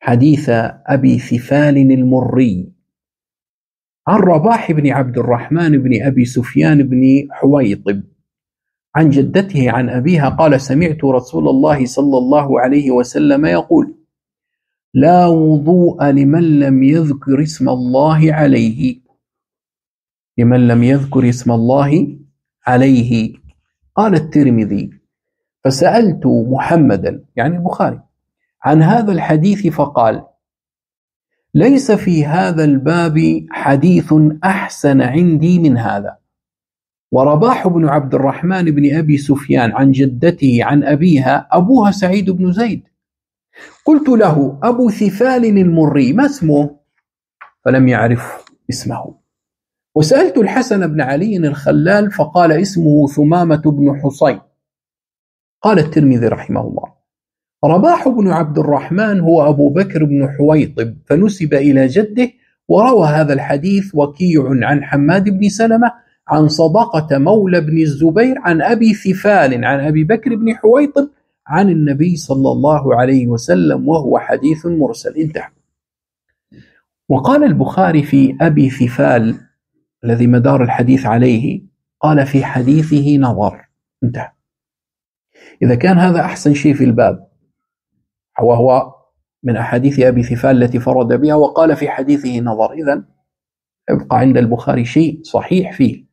حديث أبي ثفال المري عن رباح بن عبد الرحمن بن أبي سفيان بن حويطب عن جدته عن أبيها قال سمعت رسول الله صلى الله عليه وسلم يقول لا وضوء لمن لم يذكر اسم الله عليه، لمن لم يذكر اسم الله عليه. قال الترمذي فسألت محمدا يعني البخاري عن هذا الحديث فقال ليس في هذا الباب حديث أحسن عندي من هذا. ورباح بن عبد الرحمن بن أبي سفيان عن جدته عن أبيها أبوها سعيد بن زيد. قلت له أبو ثفال المري ما اسمه؟ فلم يعرف اسمه. وسألت الحسن بن علي الخلال فقال اسمه ثمامة بن حصين. قال الترمذي رحمه الله رباح بن عبد الرحمن هو أبو بكر بن حويطب فنسب إلى جده. وروى هذا الحديث وكيع عن حماد بن سلمة عن صدقة مولى بن الزبير عن أبي ثفال عن أبي بكر بن حويطب عن النبي صلى الله عليه وسلم وهو حديث مرسل. انتهى. وقال البخاري في أبي ثفال الذي مدار الحديث عليه قال في حديثه نظر. انتهى. إذا كان هذا أحسن شيء في الباب وهو من أحاديث أبي ثفال التي فرد بها وقال في حديثه نظر، إذن يبقى عند البخاري شيء صحيح فيه،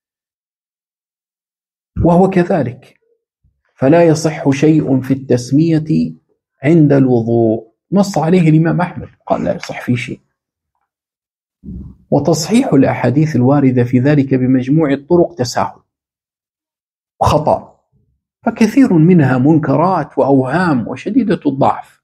وهو كذلك. فلا يصح شيء في التسمية عند الوضوء، نص عليه الإمام أحمد قال لا يصح فيه شيء. وتصحيح الأحاديث الواردة في ذلك بمجموع الطرق تساهل وخطأ، فكثير منها منكرات وأوهام وشديدة الضعف.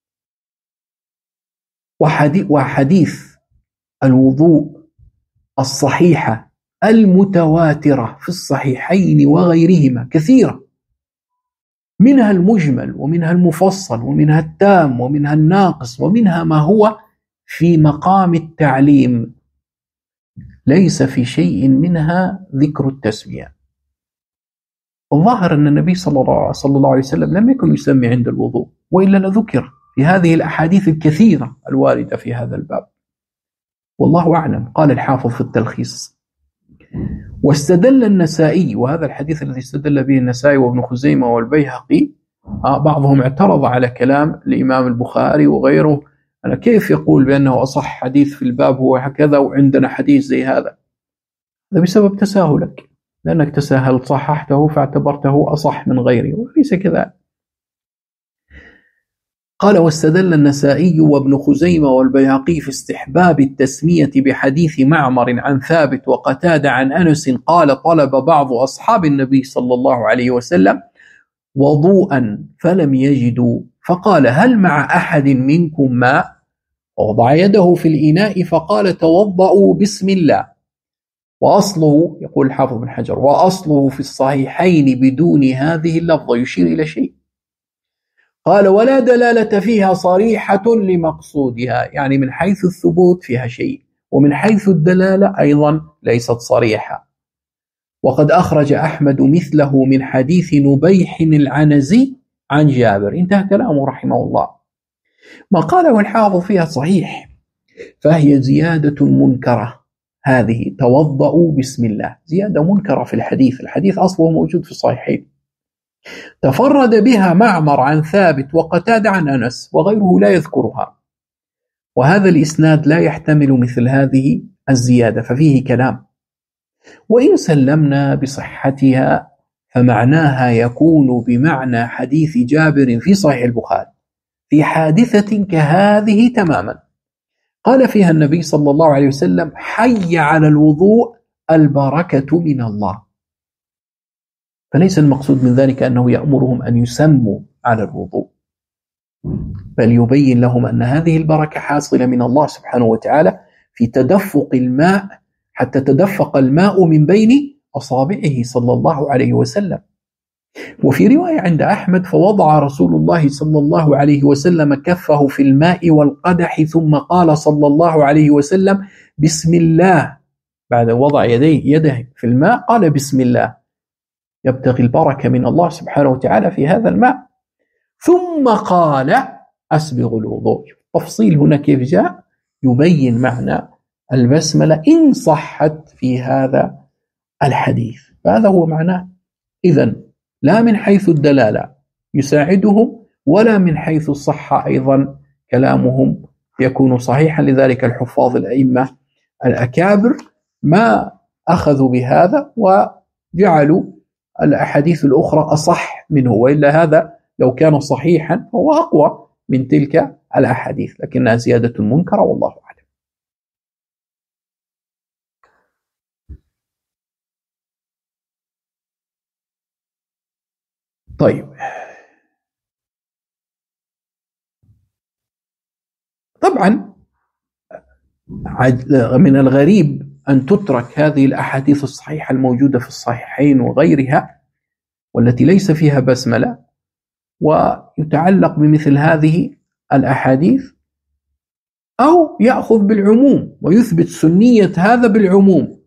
وحديث الوضوء الصحيحة المتواترة في الصحيحين وغيرهما كثيرة، منها المجمل ومنها المفصل ومنها التام ومنها الناقص ومنها ما هو في مقام التعليم، ليس في شيء منها ذكر التسمية. الظاهر أن النبي صلى الله عليه وسلم لم يكن يسمي عند الوضوء، وإلا لذكر في هذه الأحاديث الكثيرة الواردة في هذا الباب، والله أعلم. قال الحافظ في التلخيص واستدل النسائي، وهذا الحديث الذي استدل به النسائي وابن خزيمة والبيهقي، بعضهم اعترض على كلام الإمام البخاري وغيره، أنا كيف يقول بأنه أصح حديث في الباب هو هكذا وعندنا حديث زي هذا؟ هذا بسبب تساهلك، لأنك تساهلت صححته فاعتبرته أصح من غيره، وليس كذلك. قال واستدل النسائي وابن خزيمة والبيهقي في استحباب التسمية بحديث معمر عن ثابت وقتادة عن أنس قال طلب بعض أصحاب النبي صلى الله عليه وسلم وضوءا فلم يجدوا، فقال هل مع أحد منكم ماء؟ ووضع يده في الإناء فقال توضأوا بسم الله. وأصله، يقول الحافظ بن حجر، وأصله في الصحيحين بدون هذه اللفظة، يشير إلى شيء. قال ولا دلالة فيها صريحة لمقصودها، يعني من حيث الثبوت فيها شيء، ومن حيث الدلالة أيضا ليست صريحة. وقد أخرج أحمد مثله من حديث نبيح العنزي عن جابر. انتهى كلامه رحمه الله. ما قاله الحافظ فيها صحيح، فهي زيادة منكرة. هذه توضأوا بسم الله زيادة منكرة في الحديث، الحديث أصله موجود في الصحيحين، تفرد بها معمر عن ثابت وقتادة عن أنس وغيره لا يذكرها، وهذا الإسناد لا يحتمل مثل هذه الزيادة، ففيه كلام. وإن سلمنا بصحتها فمعناها يكون بمعنى حديث جابر في صحيح البخاري في حادثة كهذه تماما، قال فيها النبي صلى الله عليه وسلم حي على الوضوء البركة من الله. فليس المقصود من ذلك أنه يأمرهم أن يسموا على الوضوء، بل يبين لهم أن هذه البركة حاصلة من الله سبحانه وتعالى في تدفق الماء، حتى تدفق الماء من بين أصابعه صلى الله عليه وسلم. وفي رواية عند أحمد فوضع رسول الله صلى الله عليه وسلم كفه في الماء والقدح ثم قال صلى الله عليه وسلم بسم الله، بعد وضع يده في الماء قال بسم الله، يبتغي البركة من الله سبحانه وتعالى في هذا الماء، ثم قال أسبغ الوضوء. تفصيل هنا كيف جاء يبين معنى البسملة إن صحت في هذا الحديث، فهذا هو معناه. إذن لا من حيث الدلالة يساعدهم ولا من حيث الصحة أيضا كلامهم يكون صحيحا. لذلك الحفاظ الأئمة الأكابر ما أخذوا بهذا وجعلوا الأحاديث الأخرى أصح منه، وإلا هذا لو كان صحيحا فهو أقوى من تلك الأحاديث، لكنها زيادة منكرة والله أعلم. طيب، طبعا من الغريب أن تترك هذه الأحاديث الصحيحة الموجودة في الصحيحين وغيرها والتي ليس فيها بسملة، ويتعلق بمثل هذه الأحاديث، أو يأخذ بالعموم ويثبت سنية هذا بالعموم.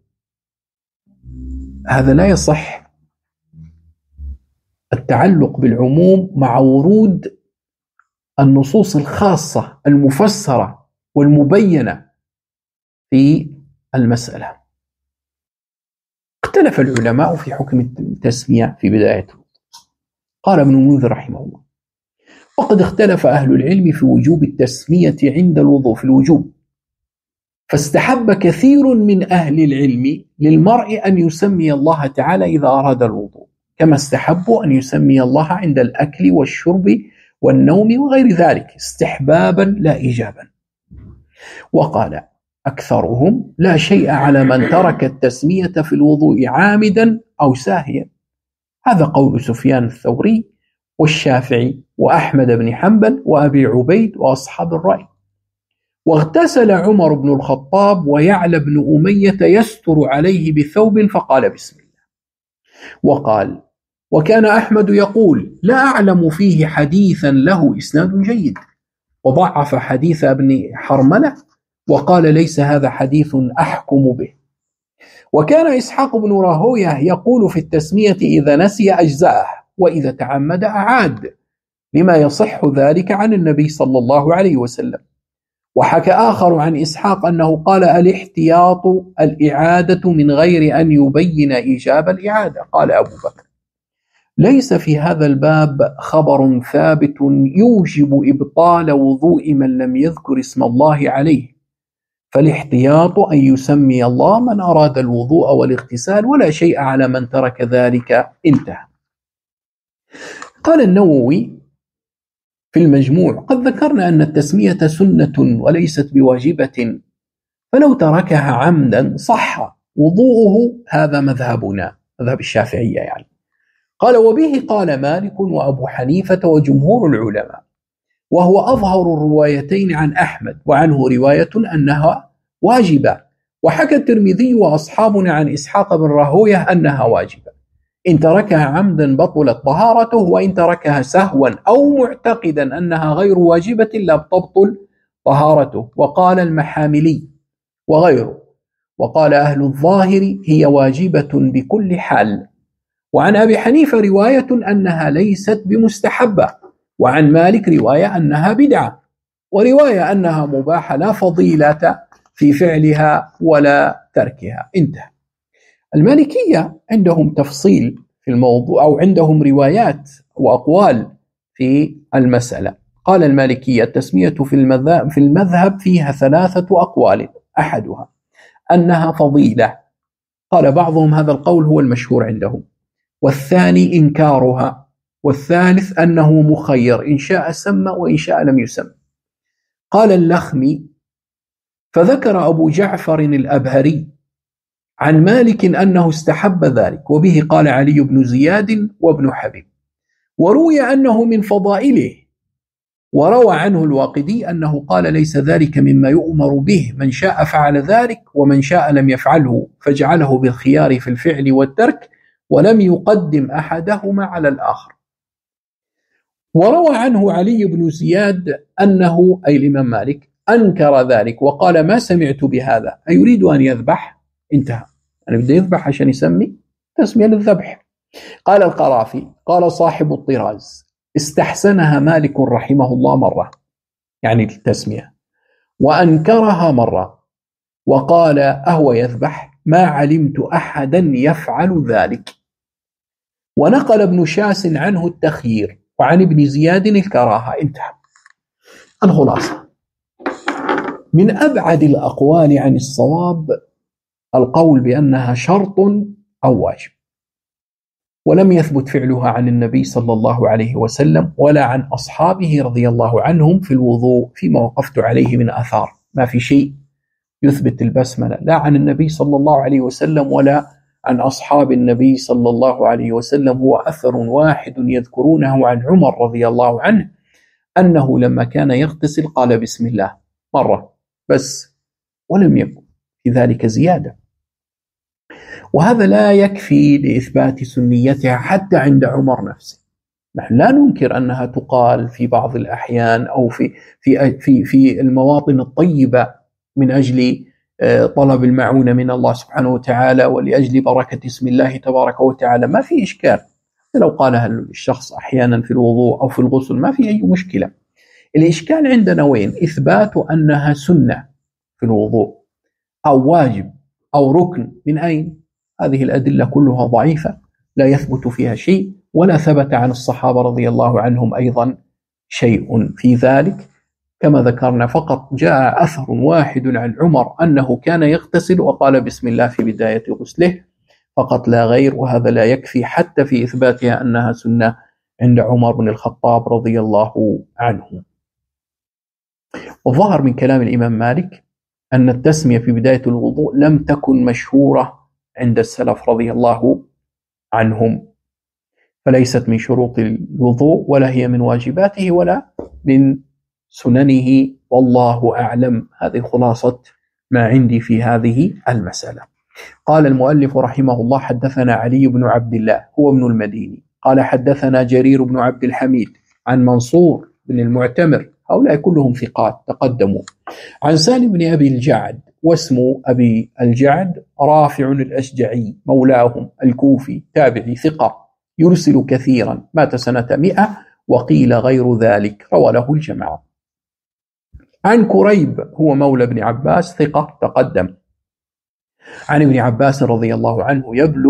هذا لا يصح. التعلق بالعموم مع ورود النصوص الخاصة المفسرة والمبينة في المسألة. اختلف العلماء في حكم التسمية في بداية الوضوء. قال ابن المنذر رحمه الله: وقد اختلف أهل العلم في وجوب التسمية عند الوضوء في الوجوب، فاستحب كثير من أهل العلم للمرء أن يسمي الله تعالى إذا أراد الوضوء، كما استحبوا أن يسمي الله عند الأكل والشرب والنوم وغير ذلك استحبابا لا إيجابا. وقال أكثرهم: لا شيء على من ترك التسمية في الوضوء عامدا أو ساهيا. هذا قول سفيان الثوري والشافعي وأحمد بن حنبل وأبي عبيد وأصحاب الرأي. واغتسل عمر بن الخطاب ويعلى بن أمية يستر عليه بثوب فقال بسم الله. وقال: وكان أحمد يقول: لا أعلم فيه حديثا له إسناد جيد، وضعف حديث ابن حرملة وقال: ليس هذا حديث أحكم به. وكان إسحاق بن راهويه يقول في التسمية: إذا نسي أجزأه وإذا تعمد أعاد، لما يصح ذلك عن النبي صلى الله عليه وسلم. وحكى آخر عن إسحاق أنه قال: الاحتياط الإعادة من غير أن يبين إيجاب الإعادة. قال أبو بكر: ليس في هذا الباب خبر ثابت يوجب إبطال وضوء من لم يذكر اسم الله عليه، فالاحتياط أن يسمي الله من أراد الوضوء والاغتسال، ولا شيء على من ترك ذلك. انتهى. قال النووي في المجموع: قد ذكرنا أن التسمية سنة وليست بواجبة، فلو تركها عمدا صح وضوءه. هذا مذهبنا، مذهب الشافعية يعني. قال: وبه قال مالك وأبو حنيفة وجمهور العلماء، وهو أظهر الروايتين عن أحمد، وعنه رواية أنها واجبة. وحكى الترمذي وأصحابنا عن إسحاق بن راهويه أنها واجبة، إن تركها عمدا بطلت طهارته، وإن تركها سهوا أو معتقدا أنها غير واجبة لا تبطل طهارته. وقال المحاملي وغيره. وقال أهل الظاهر: هي واجبة بكل حال. وعن أبي حنيفة رواية أنها ليست بمستحبة، وعن مالك رواية أنها بدعة، ورواية أنها مباحة لا فضيلة في فعلها ولا تركها. انتهى. المالكية عندهم تفصيل في الموضوع، أو عندهم روايات وأقوال في المسألة. قال المالكية: التسمية في المذهب فيها 3 أقوال، أحدها أنها فضيلة، قال بعضهم هذا القول هو المشهور عندهم، والثاني إنكارها، والثالث أنه مخير، إن شاء سمى وإن شاء لم يسمى. قال اللخمي: فذكر أبو جعفر الأبهري عن مالك أنه استحب ذلك، وبه قال علي بن زياد وابن حبيب، وروي أنه من فضائله. وروى عنه الواقدي أنه قال: ليس ذلك مما يؤمر به، من شاء فعل ذلك ومن شاء لم يفعله، فاجعله بالخيار في الفعل والترك، ولم يقدم أحدهما على الآخر. وروى عنه علي بن زياد أنه، أي الإمام مالك، أنكر ذلك وقال: ما سمعت بهذا، أيريد أن يذبح؟ انتهى. أنا بدي يذبح عشان يسمي تسمية للذبح. قال القرافي: قال صاحب الطراز: استحسنها مالك رحمه الله مرة، يعني التسمية، وأنكرها مرة وقال أهو يذبح، ما علمت أحدا يفعل ذلك. ونقل ابن شاس عنه التخيير، وعن ابن زياد الكراهة. انتهى. الخلاصة: من أبعد الأقوال عن الصواب القول بأنها شرط أو واجب، ولم يثبت فعلها عن النبي صلى الله عليه وسلم ولا عن أصحابه رضي الله عنهم في الوضوء فيما وقفت عليه من آثار. ما في شيء يثبت البسملة لا عن النبي صلى الله عليه وسلم ولا عن أصحاب النبي صلى الله عليه وسلم. هو أثر واحد يذكرونه عن عمر رضي الله عنه أنه لما كان يغتسل قال بسم الله مرة بس، ولم يكن في ذلك زيادة. وهذا لا يكفي لإثبات سنيتها حتى عند عمر نفسه. نحن لا ننكر أنها تقال في بعض الأحيان أو في المواطن الطيبة من أجل طلب المعونة من الله سبحانه وتعالى ولأجل بركة اسم الله تبارك وتعالى، ما في إشكال. لو قالها الشخص أحيانا في الوضوء أو في الغسل ما في أي مشكلة. الإشكال عندنا وين؟ إثبات أنها سنة في الوضوء أو واجب أو ركن. من أين؟ هذه الأدلة كلها ضعيفة لا يثبت فيها شيء، ولا ثبت عن الصحابة رضي الله عنهم أيضا شيء في ذلك. كما ذكرنا فقط جاء أثر واحد عن عمر أنه كان يغتسل وقال بسم الله في بداية غسله فقط لا غير، وهذا لا يكفي حتى في إثباتها أنها سنة عند عمر بن الخطاب رضي الله عنه. وظهر من كلام الإمام مالك أن التسمية في بداية الوضوء لم تكن مشهورة عند السلف رضي الله عنهم، فليست من شروط الوضوء ولا هي من واجباته ولا من سننه، والله أعلم. هذه خلاصة ما عندي في هذه المسألة. قال المؤلف رحمه الله: حدثنا علي بن عبد الله هو ابن المديني قال حدثنا جرير بن عبد الحميد عن منصور بن المعتمر، هؤلاء كلهم ثقات تقدموا، عن سالم بن أبي الجعد، واسم أبي الجعد رافع الأشجعي مولاهم الكوفي تابعي ثقة يرسل كثيرا، مات سنة 100 وقيل غير ذلك، روى له الجماعة. عن كريب هو مولى ابن عباس ثقة تقدم، عن ابن عباس رضي الله عنه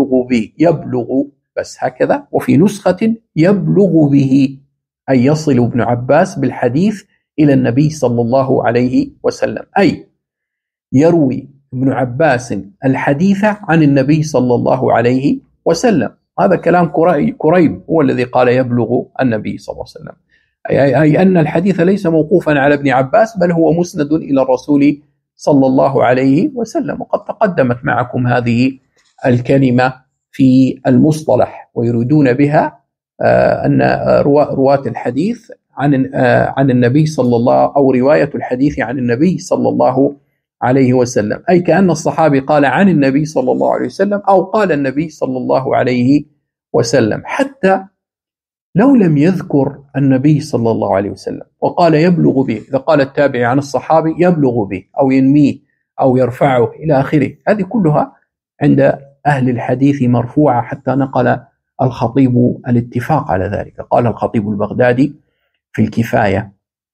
يبلغ بس هكذا، وفي نسخة يبلغ به، أي يصل ابن عباس بالحديث إلى النبي صلى الله عليه وسلم، أي يروي ابن عباس الحديث عن النبي صلى الله عليه وسلم. هذا كلام كريب هو الذي قال يبلغ النبي صلى الله عليه وسلم، أي أن الحديث ليس موقوفا على ابن عباس بل هو مسند إلى الرسول صلى الله عليه وسلم. وقد تقدمت معكم هذه الكلمة في المصطلح، ويريدون بها أن رواة الحديث عن النبي صلى الله، أو رواية الحديث عن النبي صلى الله عليه وسلم، أي كأن الصحابي قال عن النبي صلى الله عليه وسلم أو قال النبي صلى الله عليه وسلم، حتى لو لم يذكر النبي صلى الله عليه وسلم وقال يبلغ به، إذا قال التابعي عن الصحابي يبلغ به أو ينميه أو يرفعه إلى آخره، هذه كلها عند أهل الحديث مرفوعة، حتى نقل الخطيب الاتفاق على ذلك. قال الخطيب البغدادي في الكفاية: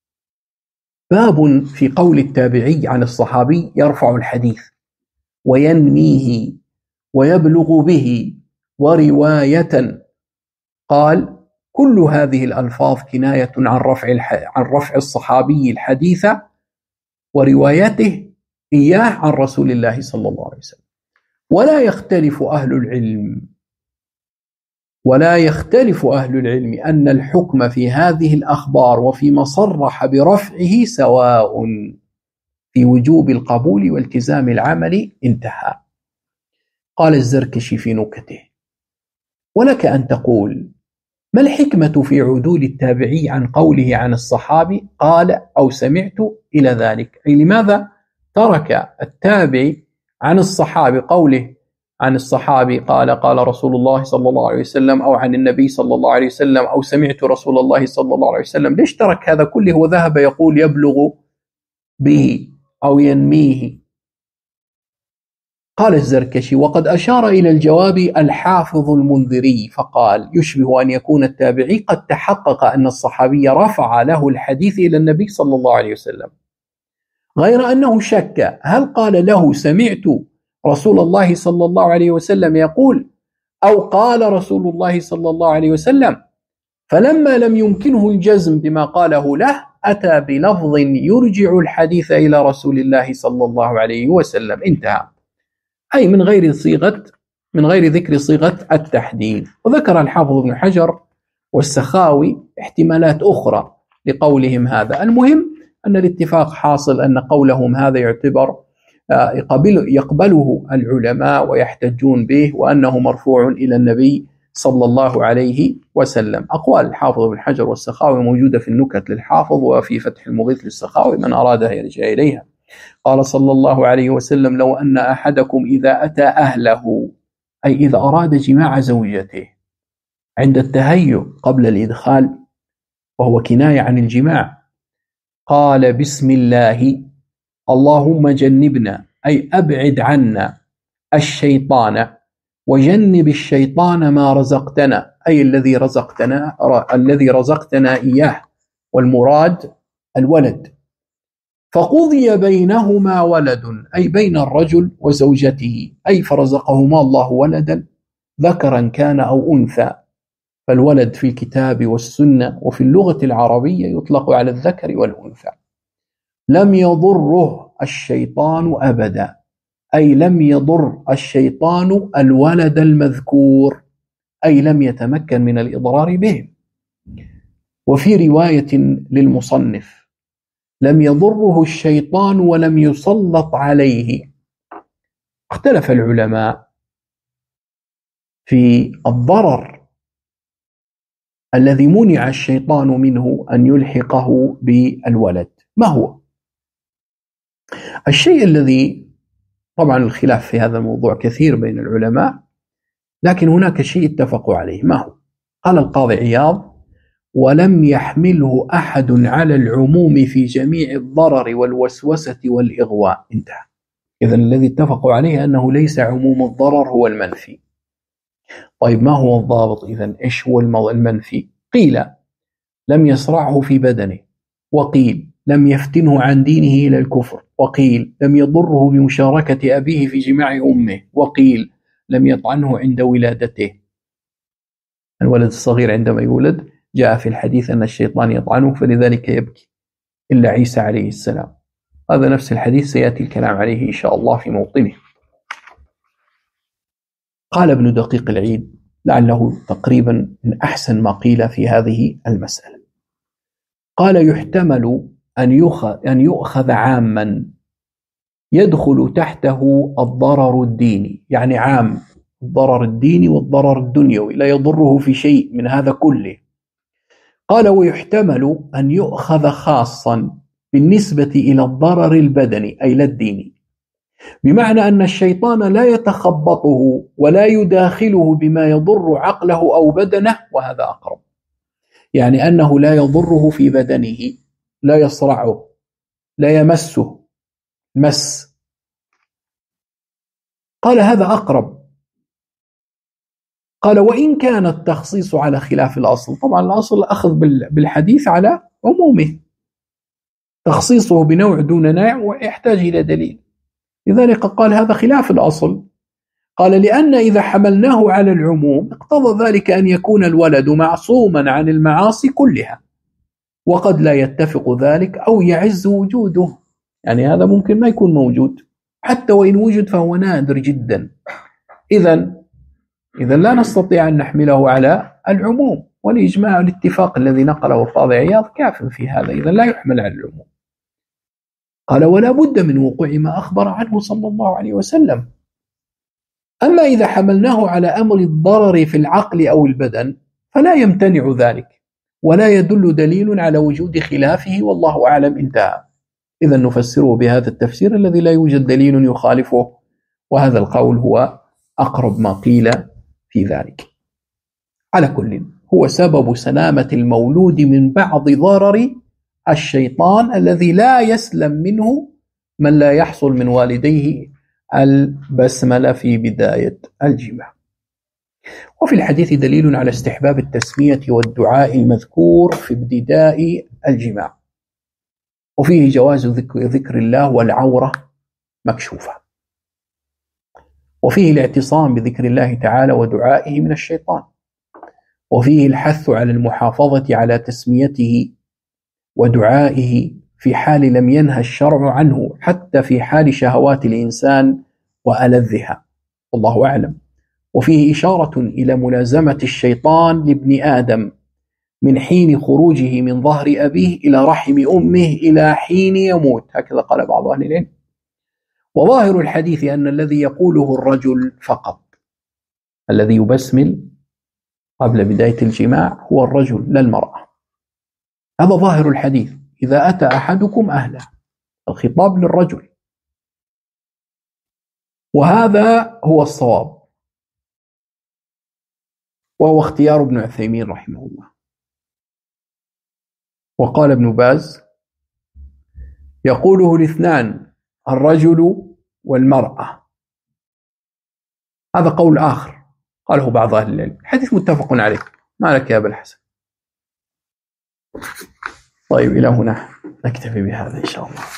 باب في قول التابعي عن الصحابي يرفع الحديث وينميه ويبلغ به ورواية. قال: كل هذه الألفاظ كناية عن رفع الصحابي الحديث وروايته إياه عن رسول الله صلى الله عليه وسلم. ولا يختلف أهل العلم أن الحكم في هذه الأخبار وفيما صرح برفعه سواء في وجوب القبول والتزام العمل. انتهى. قال الزركشي في نكته: ولك أن تقول ما الحكمة في عدول التابعي عن قوله عن الصحابي قال أو سمعت إلى ذلك؟ أي لماذا ترك التابعي عن الصحابي قوله عن الصحابي قال قال رسول الله صلى الله عليه وسلم، أو عن النبي صلى الله عليه وسلم، أو سمعت رسول الله صلى الله عليه وسلم؟ ليش ترك هذا كله وذهب يقول يبلغ به أو ينميه؟ قال الزركشي: وقد أشار إلى الجواب الحافظ المنذري فقال: يشبه أن يكون التابعي قد تحقق أن الصحابي رفع له الحديث إلى النبي صلى الله عليه وسلم، غير أنه شك هل قال له سمعت رسول الله صلى الله عليه وسلم يقول، أو قال رسول الله صلى الله عليه وسلم. فلما لم يمكنه الجزم بما قاله له أتى بلفظ يرجع الحديث إلى رسول الله صلى الله عليه وسلم. انتهى. أي من غير ذكر صيغة التحديد. وذكر الحافظ ابن حجر والسخاوي احتمالات أخرى لقولهم هذا. المهم أن الاتفاق حاصل أن قولهم هذا يعتبر يقبله العلماء ويحتجون به، وأنه مرفوع إلى النبي صلى الله عليه وسلم. أقوال الحافظ ابن حجر والسخاوي موجودة في النكت للحافظ وفي فتح المغيث للسخاوي، من أرادها يرجع إليها. قال صلى الله عليه وسلم: لو أن أحدكم إذا أتى أهله، أي إذا أراد جماع زوجته عند التهيؤ قبل الإدخال، وهو كناية عن الجماع، قال: بسم الله اللهم جنبنا، أي أبعد عنا الشيطان، وجنب الشيطان ما رزقتنا، أي الذي رزقتنا إياه، والمراد الولد. فقضي بينهما ولد، أي بين الرجل وزوجته، أي فرزقهما الله ولدا ذكرا كان أو أنثى. فالولد في الكتاب والسنة وفي اللغة العربية يطلق على الذكر والأنثى. لم يضره الشيطان أبدا، أي لم يضر الشيطان الولد المذكور، أي لم يتمكن من الإضرار بهم. وفي رواية للمصنف: لم يضره الشيطان ولم يسلط عليه. اختلف العلماء في الضرر الذي منع الشيطان منه أن يلحقه بالولد. ما هو الشيء الذي، طبعا الخلاف في هذا الموضوع كثير بين العلماء، لكن هناك شيء اتفقوا عليه. ما هو؟ قال القاضي عياض: ولم يحمله أحد على العموم في جميع الضرر والوسوسة والإغواء. انتهى. إذن الذي اتفقوا عليه أنه ليس عموم الضرر هو المنفي. طيب ما هو الضابط إذن؟ إيش هو المنفي؟ قيل: لم يصرعه في بدنه، وقيل: لم يفتنه عن دينه إلى الكفر، وقيل: لم يضره بمشاركة أبيه في جماع أمه، وقيل: لم يطعنه عند ولادته. الولد الصغير عندما يولد جاء في الحديث أن الشيطان يطعنه فلذلك يبكي، إلا عيسى عليه السلام. هذا نفس الحديث سيأتي الكلام عليه إن شاء الله في موطنه. قال ابن دقيق العيد، لعله تقريبا من أحسن ما قيل في هذه المسألة، قال: يحتمل أن يؤخذ عاما يدخل تحته الضرر الديني، يعني عام الضرر الديني والضرر الدنيوي، لا يضره في شيء من هذا كله. قال: ويحتمل أن يؤخذ خاصا بالنسبة إلى الضرر البدني، أي لا الديني، بمعنى أن الشيطان لا يتخبطه ولا يداخله بما يضر عقله أو بدنه، وهذا أقرب، يعني أنه لا يضره في بدنه، لا يصرعه، لا يمسه مس. قال: هذا أقرب. قال: وإن كان التخصيص على خلاف الأصل، طبعا الأصل أخذ بالحديث على عمومه، تخصيصه بنوع دون نوع ويحتاج إلى دليل، لذلك قال هذا خلاف الأصل. قال: لأن إذا حملناه على العموم اقتضى ذلك أن يكون الولد معصوما عن المعاصي كلها، وقد لا يتفق ذلك أو يعز وجوده، يعني هذا ممكن ما يكون موجود، حتى وإن وجد فهو نادر جدا. إذن لا نستطيع أن نحمله على العموم، والإجماع الاتفاق الذي نقله القاضي عياض كاف في هذا، إذن لا يحمل على العموم. قال: ولا بد من وقوع ما أخبر عنه صلى الله عليه وسلم. أما إذا حملناه على أمر الضرر في العقل أو البدن فلا يمتنع ذلك، ولا يدل دليل على وجود خلافه، والله أعلم. انتهى. إذن نفسره بهذا التفسير الذي لا يوجد دليل يخالفه، وهذا القول هو أقرب ما قيل في ذلك. على كل، هو سبب سلامة المولود من بعض ضرر الشيطان الذي لا يسلم منه من لا يحصل من والديه البسملة في بداية الجماع. وفي الحديث دليل على استحباب التسمية والدعاء المذكور في ابتداء الجماع، وفيه جواز ذكر الله والعورة مكشوفة، وفيه الاعتصام بذكر الله تعالى ودعائه من الشيطان، وفيه الحث على المحافظة على تسميته ودعائه في حال لم ينهى الشرع عنه، حتى في حال شهوات الإنسان وألذها، والله أعلم. وفيه إشارة إلى ملازمة الشيطان لابن آدم من حين خروجه من ظهر أبيه إلى رحم أمه إلى حين يموت، هكذا قال بعض أهل العلم. وظاهر الحديث أن الذي يقوله الرجل فقط، الذي يبسمل قبل بداية الجماع هو الرجل لا المرأة، هذا ظاهر الحديث. إذا أتى أحدكم أهله، الخطاب للرجل، وهذا هو الصواب، وهو اختيار ابن عثيمين رحمه الله. وقال ابن باز: يقوله الاثنان، الرجل والمرأة. هذا قول آخر قاله بعض أهل العلم، الحديث متفق عليه. ما لك يا أبا الحسن؟ طيب، إلى هنا نكتفي بهذا إن شاء الله.